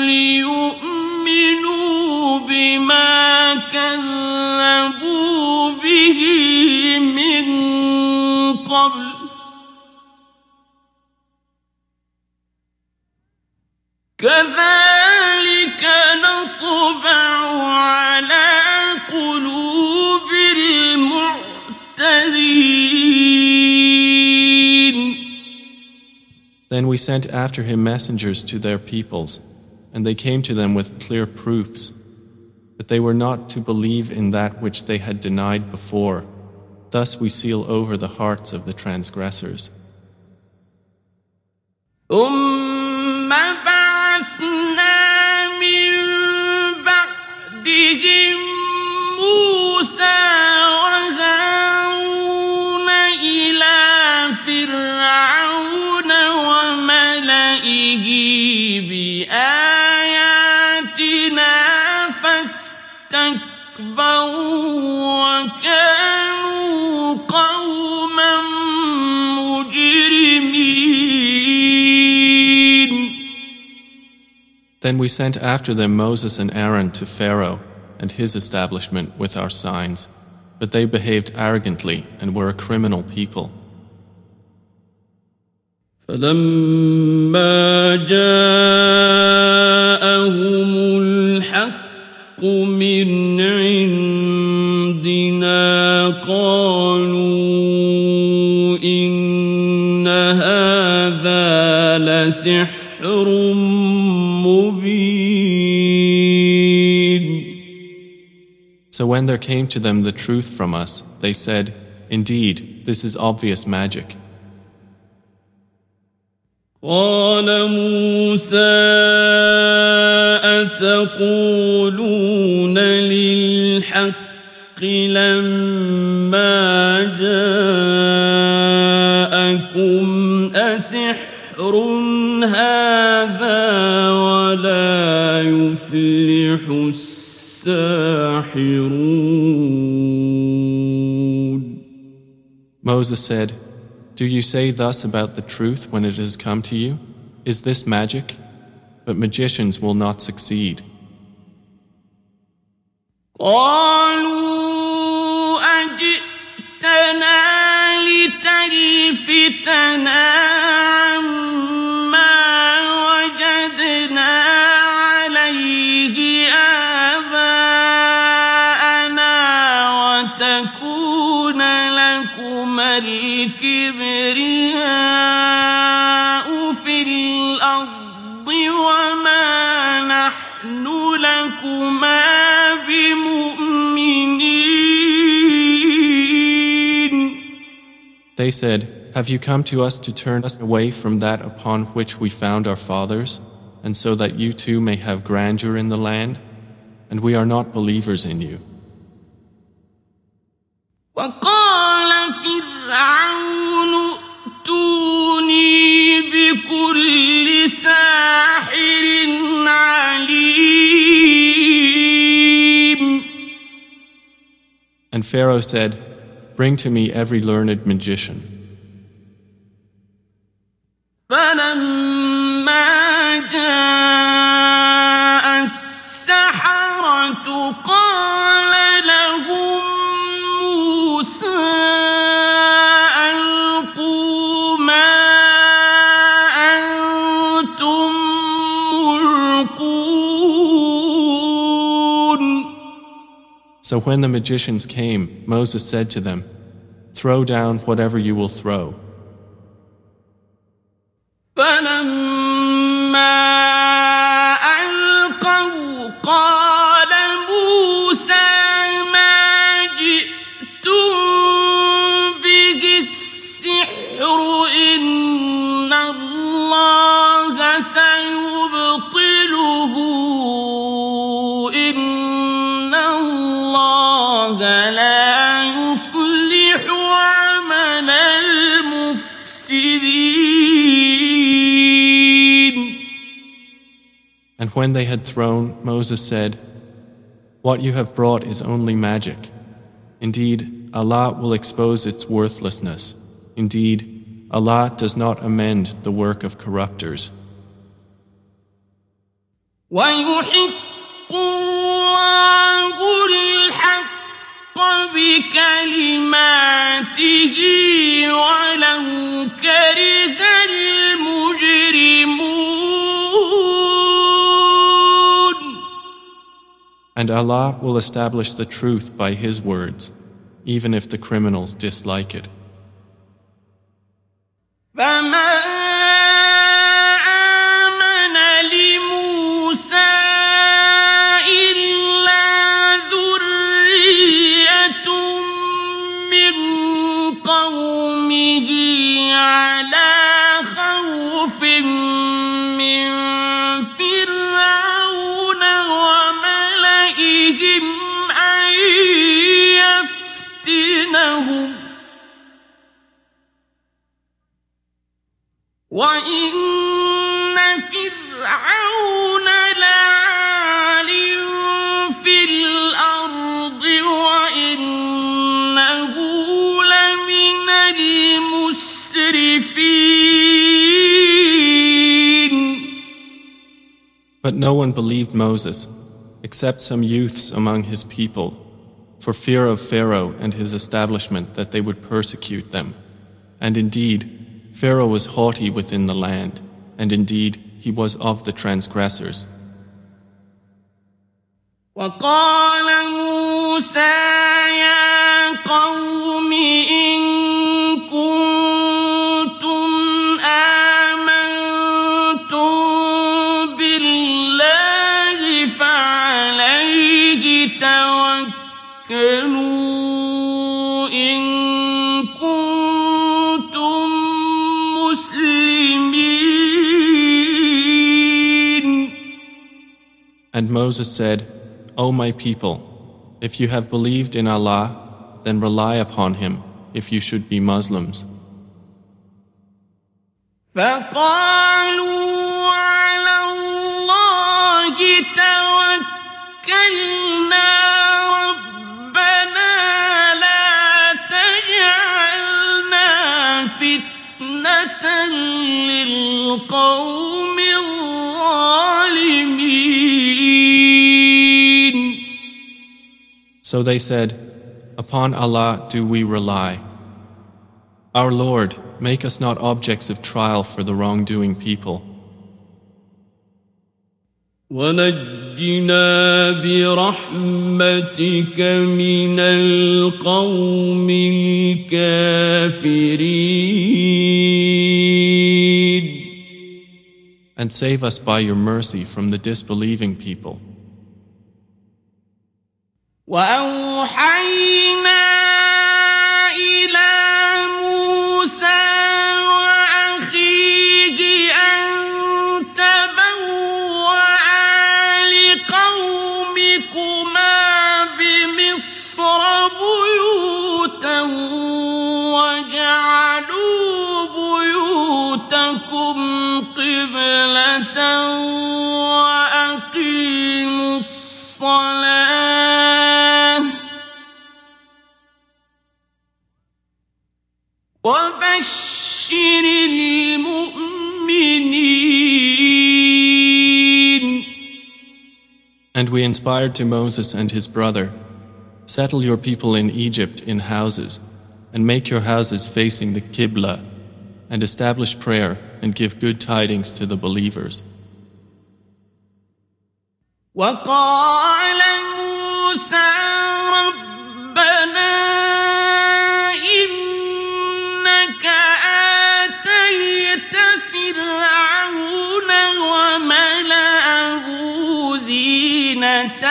ليؤمنوا بما كذبوا به من قبل كذلك نطبع على قلوب المعتدين. Then we sent after him messengers to their peoples, and they came to them with clear proofs, but they were not to believe in that which they had denied before. Thus we seal over the hearts of the transgressors. ثم بعثنا من بعدهم موسى وهارون إلى فرعون وملئه بآياتنا فاستكبروا وكانوا قوما Then we sent after them Moses and Aaron to Pharaoh and his establishment with our signs, but they behaved arrogantly and were a criminal people. فلما جاءهم الحق من عندنا قالوا إن هذا لسحر مبين. So when there came to them the truth from us, they said, "Indeed, this is obvious magic." قال موسى أتقولون للحق لما جاءكم أسحر هذا ولا يفلح الساحرون. Moses said, "Do you say thus about the truth when it has come to you? Is this magic? But magicians will not succeed." قالوا أجئتنا لتلفتنا عما وجدنا عليه آباءنا وتكون لكما الكبرياء في الأرض وما نحن لكما بمؤمنين. They said, "Have you come to us to turn us away from that upon which we found our fathers, and so that you too may have grandeur in the land? And we are not believers in you." وقال فرعون ائتوني بكل ساحر عليم. And Pharaoh said, "Bring to me every learned magician." فلما جاء السحرة قال لهم موسى ألقوا ما أنتم ملقون. So when the magicians came, Moses said to them, "Throw down whatever you will throw." فلما ألقوا قال موسى ما جئتم به السحر إن الله سيبطله إن الله لا يصلح عمل المفسدين. And when they had thrown, Moses said, "What you have brought is only magic. Indeed, Allah will expose its worthlessness. Indeed, Allah does not amend the work of corrupters." ويحق الله الحق بكلماته ولو كره المجرمون. And Allah will establish the truth by His words, even if the criminals dislike it. فما آمن لموسى إلا ذرية من قومه على خوف من فرعون وملئهم أن يفتنهم وإن فرعون لعال في الأرض وإنه لمن المسرفين. But no one believed Moses, except some youths among his people, for fear of Pharaoh and his establishment that they would persecute them. And indeed, Pharaoh was haughty within the land, and indeed, he was of the transgressors. وقال موسى يا قوم إن كنتم آمنتم بالله فعليه توكلوا إن كنتم مسلمين. And Moses said, O my people, if you have believed in Allah, then rely upon Him if you should be Muslims. فقالوا على الله توكلنا ربنا لا تجعلنا فتنة للقوم الظالمين. So they said, Upon Allah do we rely. Our Lord, make us not objects of trial for the wrongdoing people. ونجنا برحمتك من القوم الكافرين. And save us by your mercy from the disbelieving people. وأوحينا إلى موسى وأخيه أن تبوأ لقومكما بمصر بيوتا واجعلوا بيوتكم قبلة وأقيموا الصلاة وبشر المؤمنين. And we inspired to Moses and his brother, settle your people in Egypt in houses, and make your houses facing the Qibla, and establish prayer and give good tidings to the believers. وقال موسى ربنا إنك آتيت فرعون وملأه زينة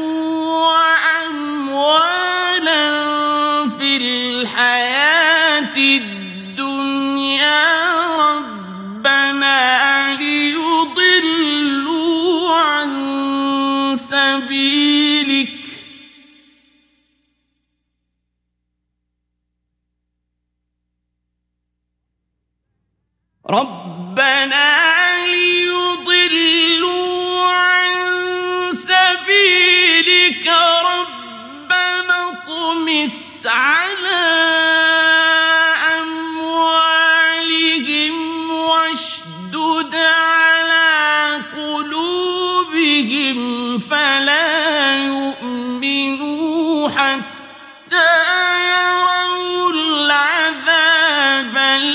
وأموالا في الحياة الدنيا ربنا ليضلوا عن سبيلك ربنا اطمس على أموالهم واشدد على قلوبهم فلا يؤمنوا حتى يروا العذاب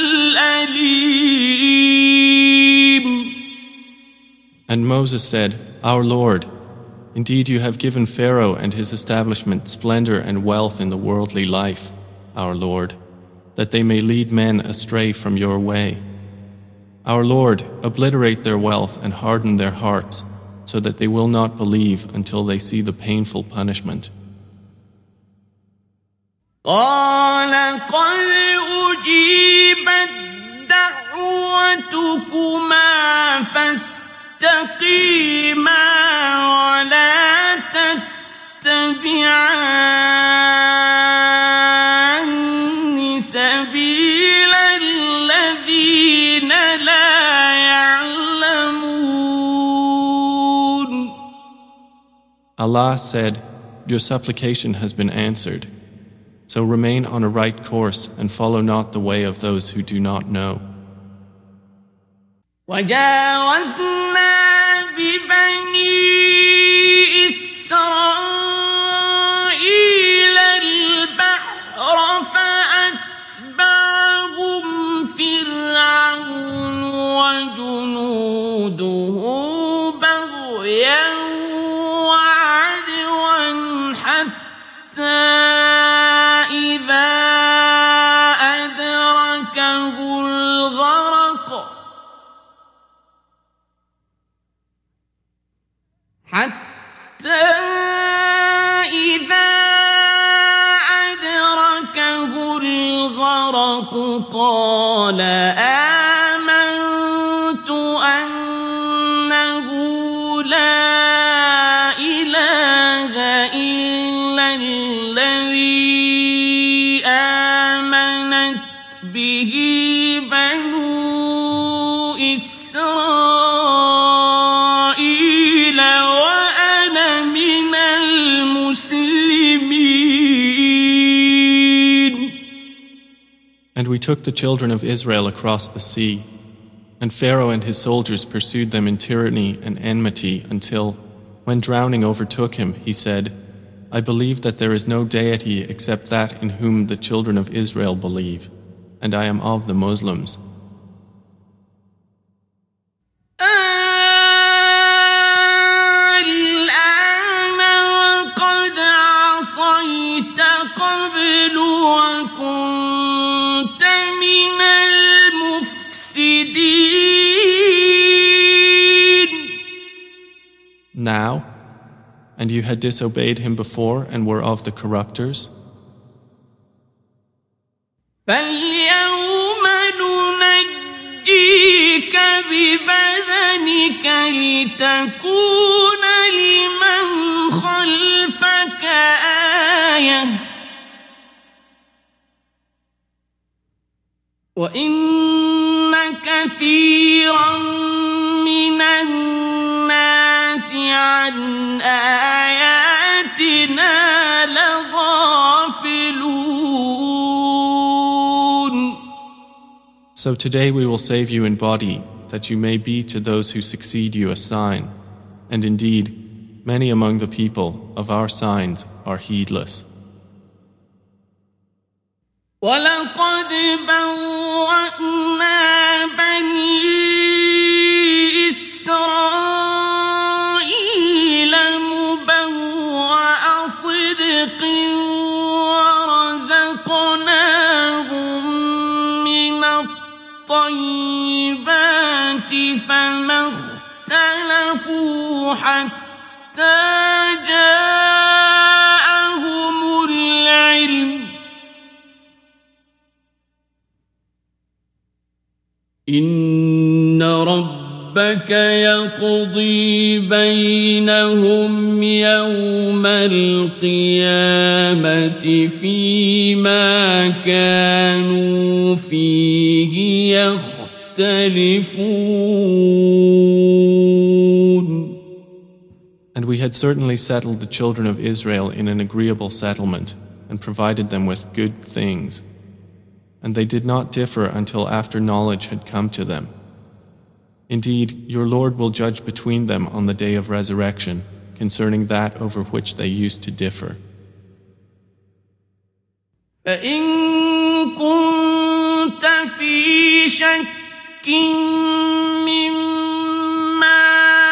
الأليم. And Moses said, Our Lord, indeed you have given Pharaoh and his establishment splendor and wealth in the worldly life, our Lord, that they may lead men astray from your way. Our Lord, obliterate their wealth and harden their hearts, so that they will not believe until they see the painful punishment. قال قد أجيبت دعوتكما فاستقيما ولا تتبعان سبيل الذين لا يعلمون. Allah said, Your supplication has been answered. So remain on a right course and follow not the way of those who do not know. وجاوزنا ببني إسرائيل البحر فأتبعهم فرعون وجنوده بغيا وعدوا حتى إذا أدركه الغرق قال آمنت أنه لا إله إلا الذي آمنت به بنو إسرائيل وأنا من المسلمين. And we took the children of Israel across the sea, and Pharaoh and his soldiers pursued them in tyranny and enmity until, when drowning overtook him, he said, I believe that there is no deity except that in whom the children of Israel believe, and I am of the Muslims. Now, and you had disobeyed him before and were of the corruptors? فَالْيَوْمَ نُنَجِّيكَ بِبَدَنِكَ لِتَكُونَ لِمَنْ خَلْفَكَ آيَةً وَإِنَّ كَثِيرًا مِنَ النَّاسِ عَنْ آيَاتِنَا لَغَافِلُونَ. So today we will save you in body, that you may be to those who succeed you a sign. And indeed, many among the people of our signs are heedless. وَلَقَدْ بَوَّأْنَا بَنِي إِسْرَائِيلَ مُبَوَّأَ صِدْقٍ وَرَزَقْنَاهُم مِّنَ الطَّيِّبَاتِ فَمَا اخْتَلَفُوا حَتَّىٰ جَاءَهُمُ الْعِلْمُ إِنَّ رَبَّكَ يَقْضِي بَيْنَهُمْ يَوْمَ الْقِيَامَةِ فِيمَا كَانُوا فِيهِ يَخْتَلِفُونَ. And we had certainly settled the children of Israel in an agreeable settlement and provided them with good things. And they did not differ until after knowledge had come to them. Indeed, your Lord will judge between them on the day of resurrection concerning that over which they used to differ. فَإِن كُنتَ فِي شَكٍّ مِّمَّا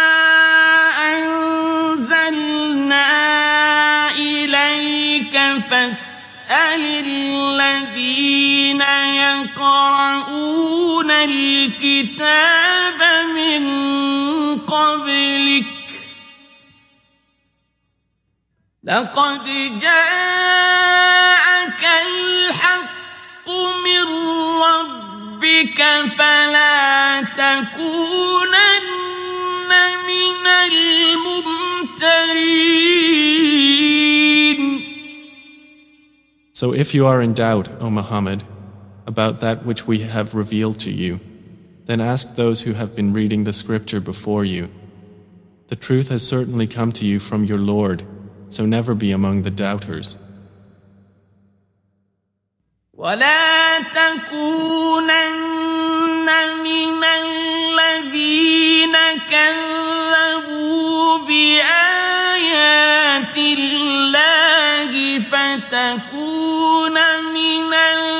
أَنزَلْنَا إِلَيْكَ فَاسْأَلِ الَّذِينَ يَقْرَؤُونَ الْكِتَابَ مِن قَبْلِكَ لَقَدْ جَاءَكَ الْحَقُّ مِن رَّبِّكَ فَلَا تَكُونَنَّ مِنَ الْمُمْتَرِينَ. So if you are in doubt, O Muhammad, about that which we have revealed to you, then ask those who have been reading the scripture before you. The truth has certainly come to you from your Lord, so never be among the doubters. وَلَا تَكُونَنَّ مِنَ الَّذِينَ كذبوا بآيات الله فتكون من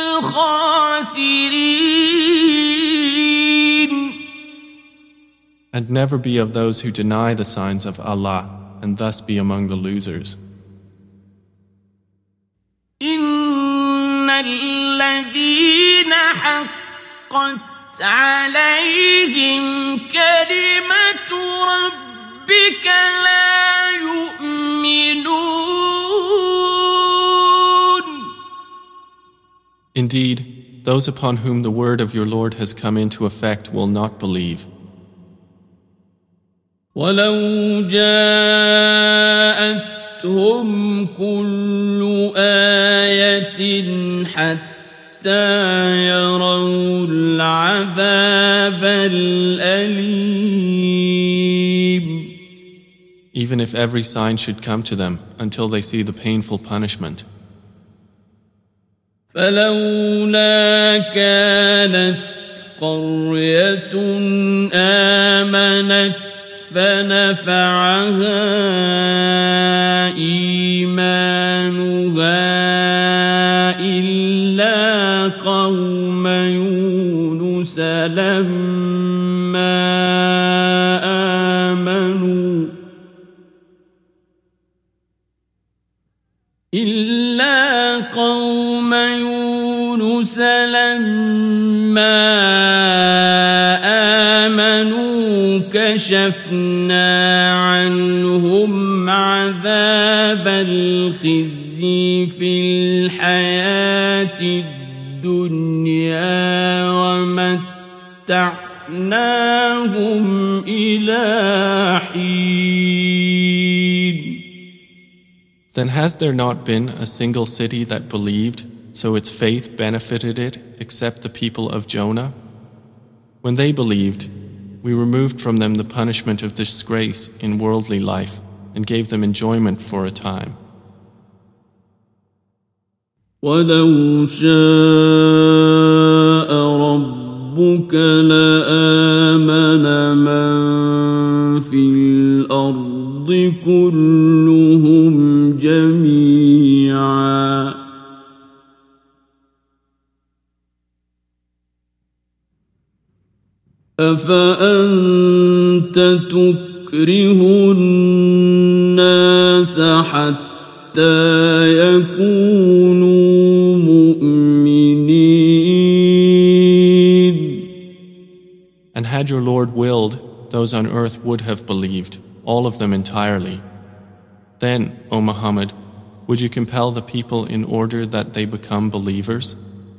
الخاسرين. And never be of those who deny the signs of Allah and thus be among the losers. إن الذين حقت عليهم كلمة ربك لا يؤمنون. Indeed, those upon whom the word of your Lord has come into effect will not believe. ولو جاءتهم كل آية حتى يروا العذاب الأليم. Even if every sign should come to them until they see the painful punishment. فلولا كانت قرية آمنت فنفعها إيمانها إلا قوم يونس لما آمنوا كشفنا عنهم عذاب الخزي في الحياة الدنيا ومتعناهم إلى حين. Then has there not been a single city that believed, so its faith benefited it, except the people of Jonah? When they believed, we removed from them the punishment of disgrace in worldly life and gave them enjoyment for a time. وَلَوْ شَاءَ رَبُّكَ لَآمَنَ مَنْ فِي الْأَرْضِ كُلُّهُمْ جَمِيعًا أَفَأَنْتَ تُكْرِهُ النَّاسَ حَتَّى يَكُونُوا مُؤْمِنِينَ. And had your Lord willed, those on earth would have believed, all of them entirely. Then, O Muhammad, would you compel the people in order that they become believers?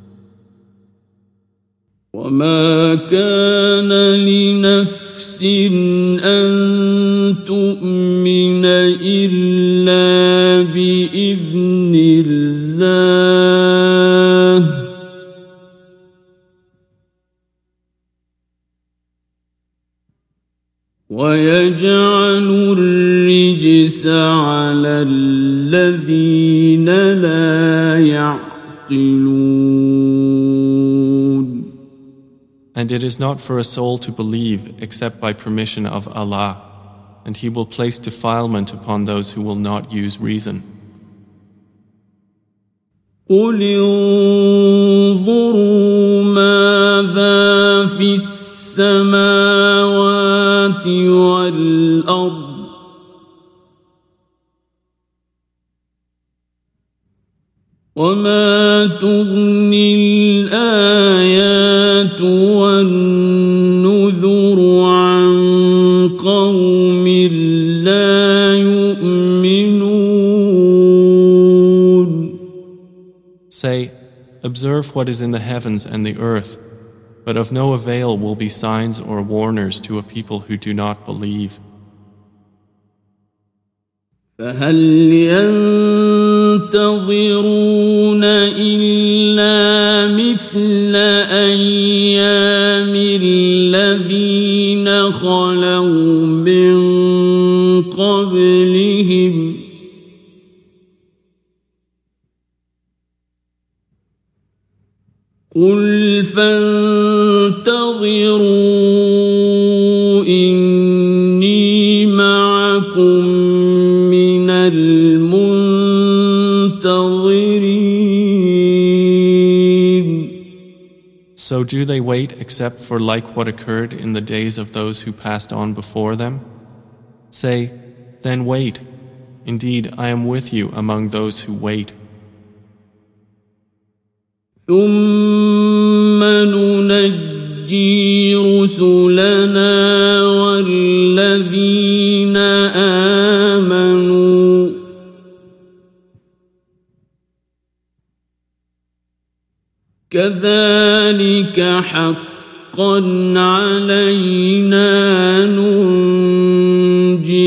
وَمَا كَانَ لِنَفْسٍ أَن تُؤْمِنَ إِلَّا بِإِذْنِ اللَّهِ وَيَجْعَلُ الرِّجْسَ عَلَى الَّذِينَ لَا يَعْقِلُونَ. And it is not for a soul to believe except by permission of Allah, and He will place defilement upon those who will not use reason. قُلِ انظُرُوا مَاذَا فِي السَّمَاوَاتِ وَالْأَرْضِ وَمَا تُغْنِي الْآيَاتُ وَالنُّذُرُ عَنْ قَوْمٍ لَا يُؤْمِنُونَ. Say, observe what is in the heavens and the earth, but of no avail will be signs or warners to a people who do not believe. فهل ينتظرون إلا مثل أيام الذين خلوا من قبلهم قل فانتظروا المنتظرين So do they wait except for like what occurred in the days of those who passed on before them? Say, then wait. Indeed, I am with you among those who wait. ثم ننجي رسلنا والذين آمنوا كذلك حقا علينا ننجي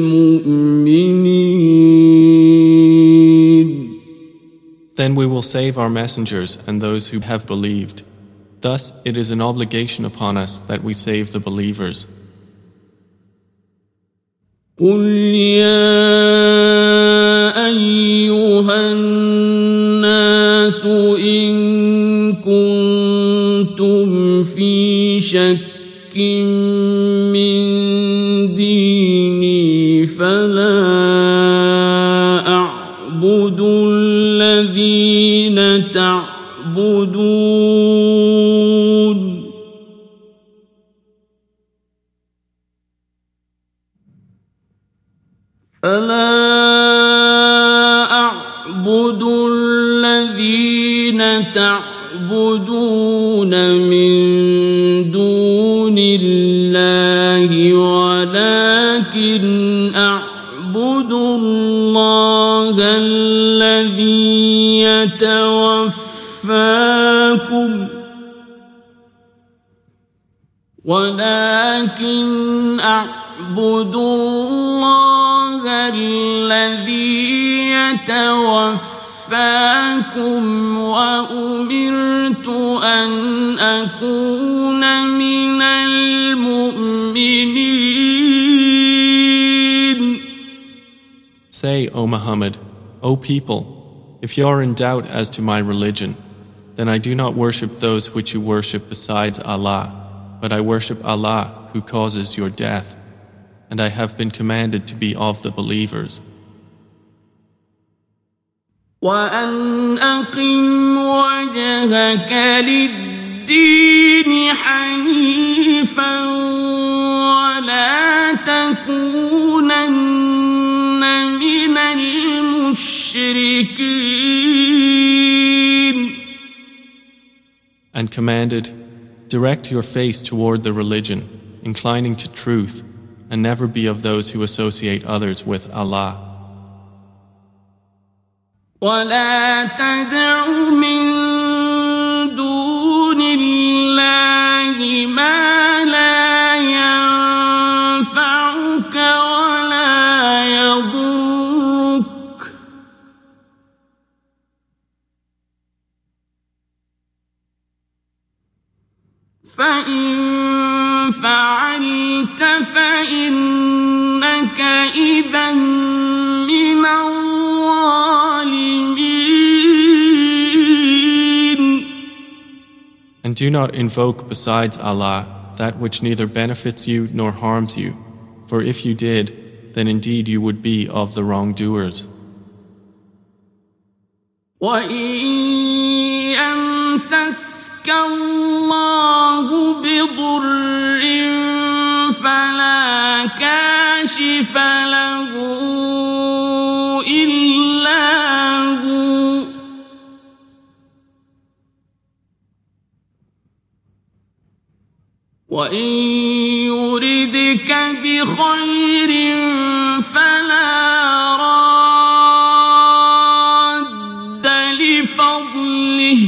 المؤمنين. Then we will save our messengers and those who have believed. Thus, it is an obligation upon us that we save the believers. قل يا أيها الناس إن كنتم في شك من ديني فلا أعبد الذين تعبدون من دون الله ولكن أعبد الله الذي يتوفاكم وأمرت أن أكون من المؤمنين. Say, O Muhammad, O people, if you are in doubt as to my religion, then I do not worship those which you worship besides Allah, but I worship Allah who causes your death, and I have been commanded to be of the believers. وأن أقم وجهك للدين حنيفا ولا تكونن من المشركين. And commanded, direct your face toward the religion, inclining to truth, and never be of those who associate others with Allah. ولا تدع من دون الله ما لا ينفعك ولا يضرك فإن فعلت فإنك إذا من And do not invoke besides Allah that which neither benefits you nor harms you, for if you did, then indeed you would be of the wrongdoers. وَإِن يَمْسَسْكَ اللَّهُ بِضُرٍّ فَلَا كَاشِفَ لَهُ إِلَّا هُوَ وَإِن يُرِدْكَ بِخَيْرٍ فَلَا رَادَّ لِفَضْلِهِ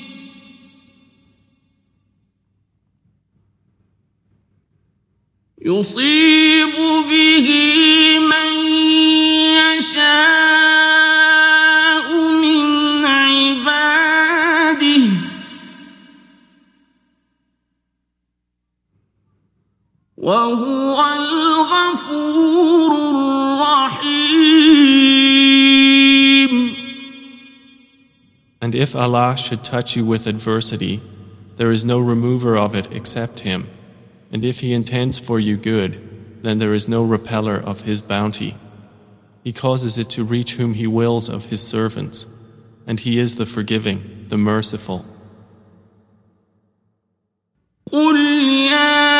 يُصِيبُ بِهِ مَن يَشَاءُ مِنْ عِبَادِهِ وَهُوَ الْغَفُورُ الرَّحِيمُ. And if Allah should touch you with adversity, there is no remover of it except Him. And if He intends for you good, then there is no repeller of His bounty. He causes it to reach whom He wills of His servants, and He is the forgiving, the merciful. قل يا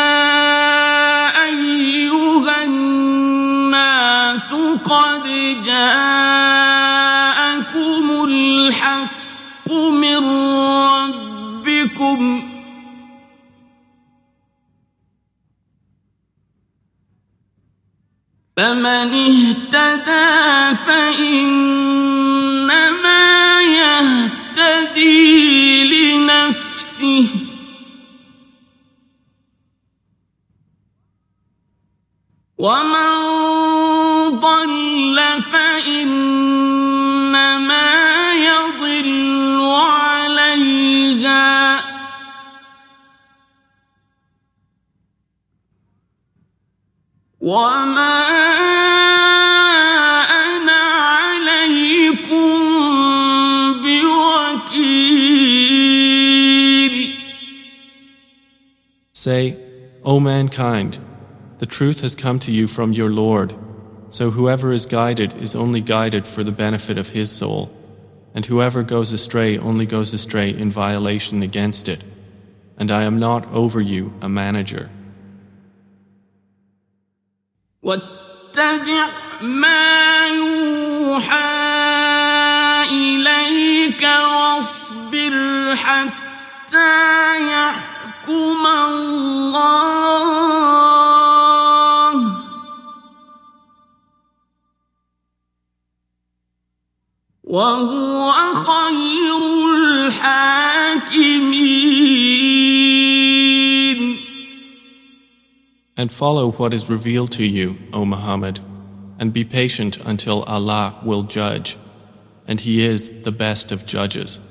أيها الناس قد جاءكم الحق من ربكم فمن اهتدى فإنما يهتدي لنفسه ومن ضل فإنما يضل عليها وما أنا عليكم بوكيل. Say, O mankind, the truth has come to you from your Lord, so whoever is guided is only guided for the benefit of his soul, and whoever goes astray only goes astray in violation against it, and I am not over you a manager. واتبع ما يوحى إليك واصبر حتى يحكم الله وهو خير الحاكمين. And follow what is revealed to you, O Muhammad, and be patient until Allah will judge, and He is the best of judges.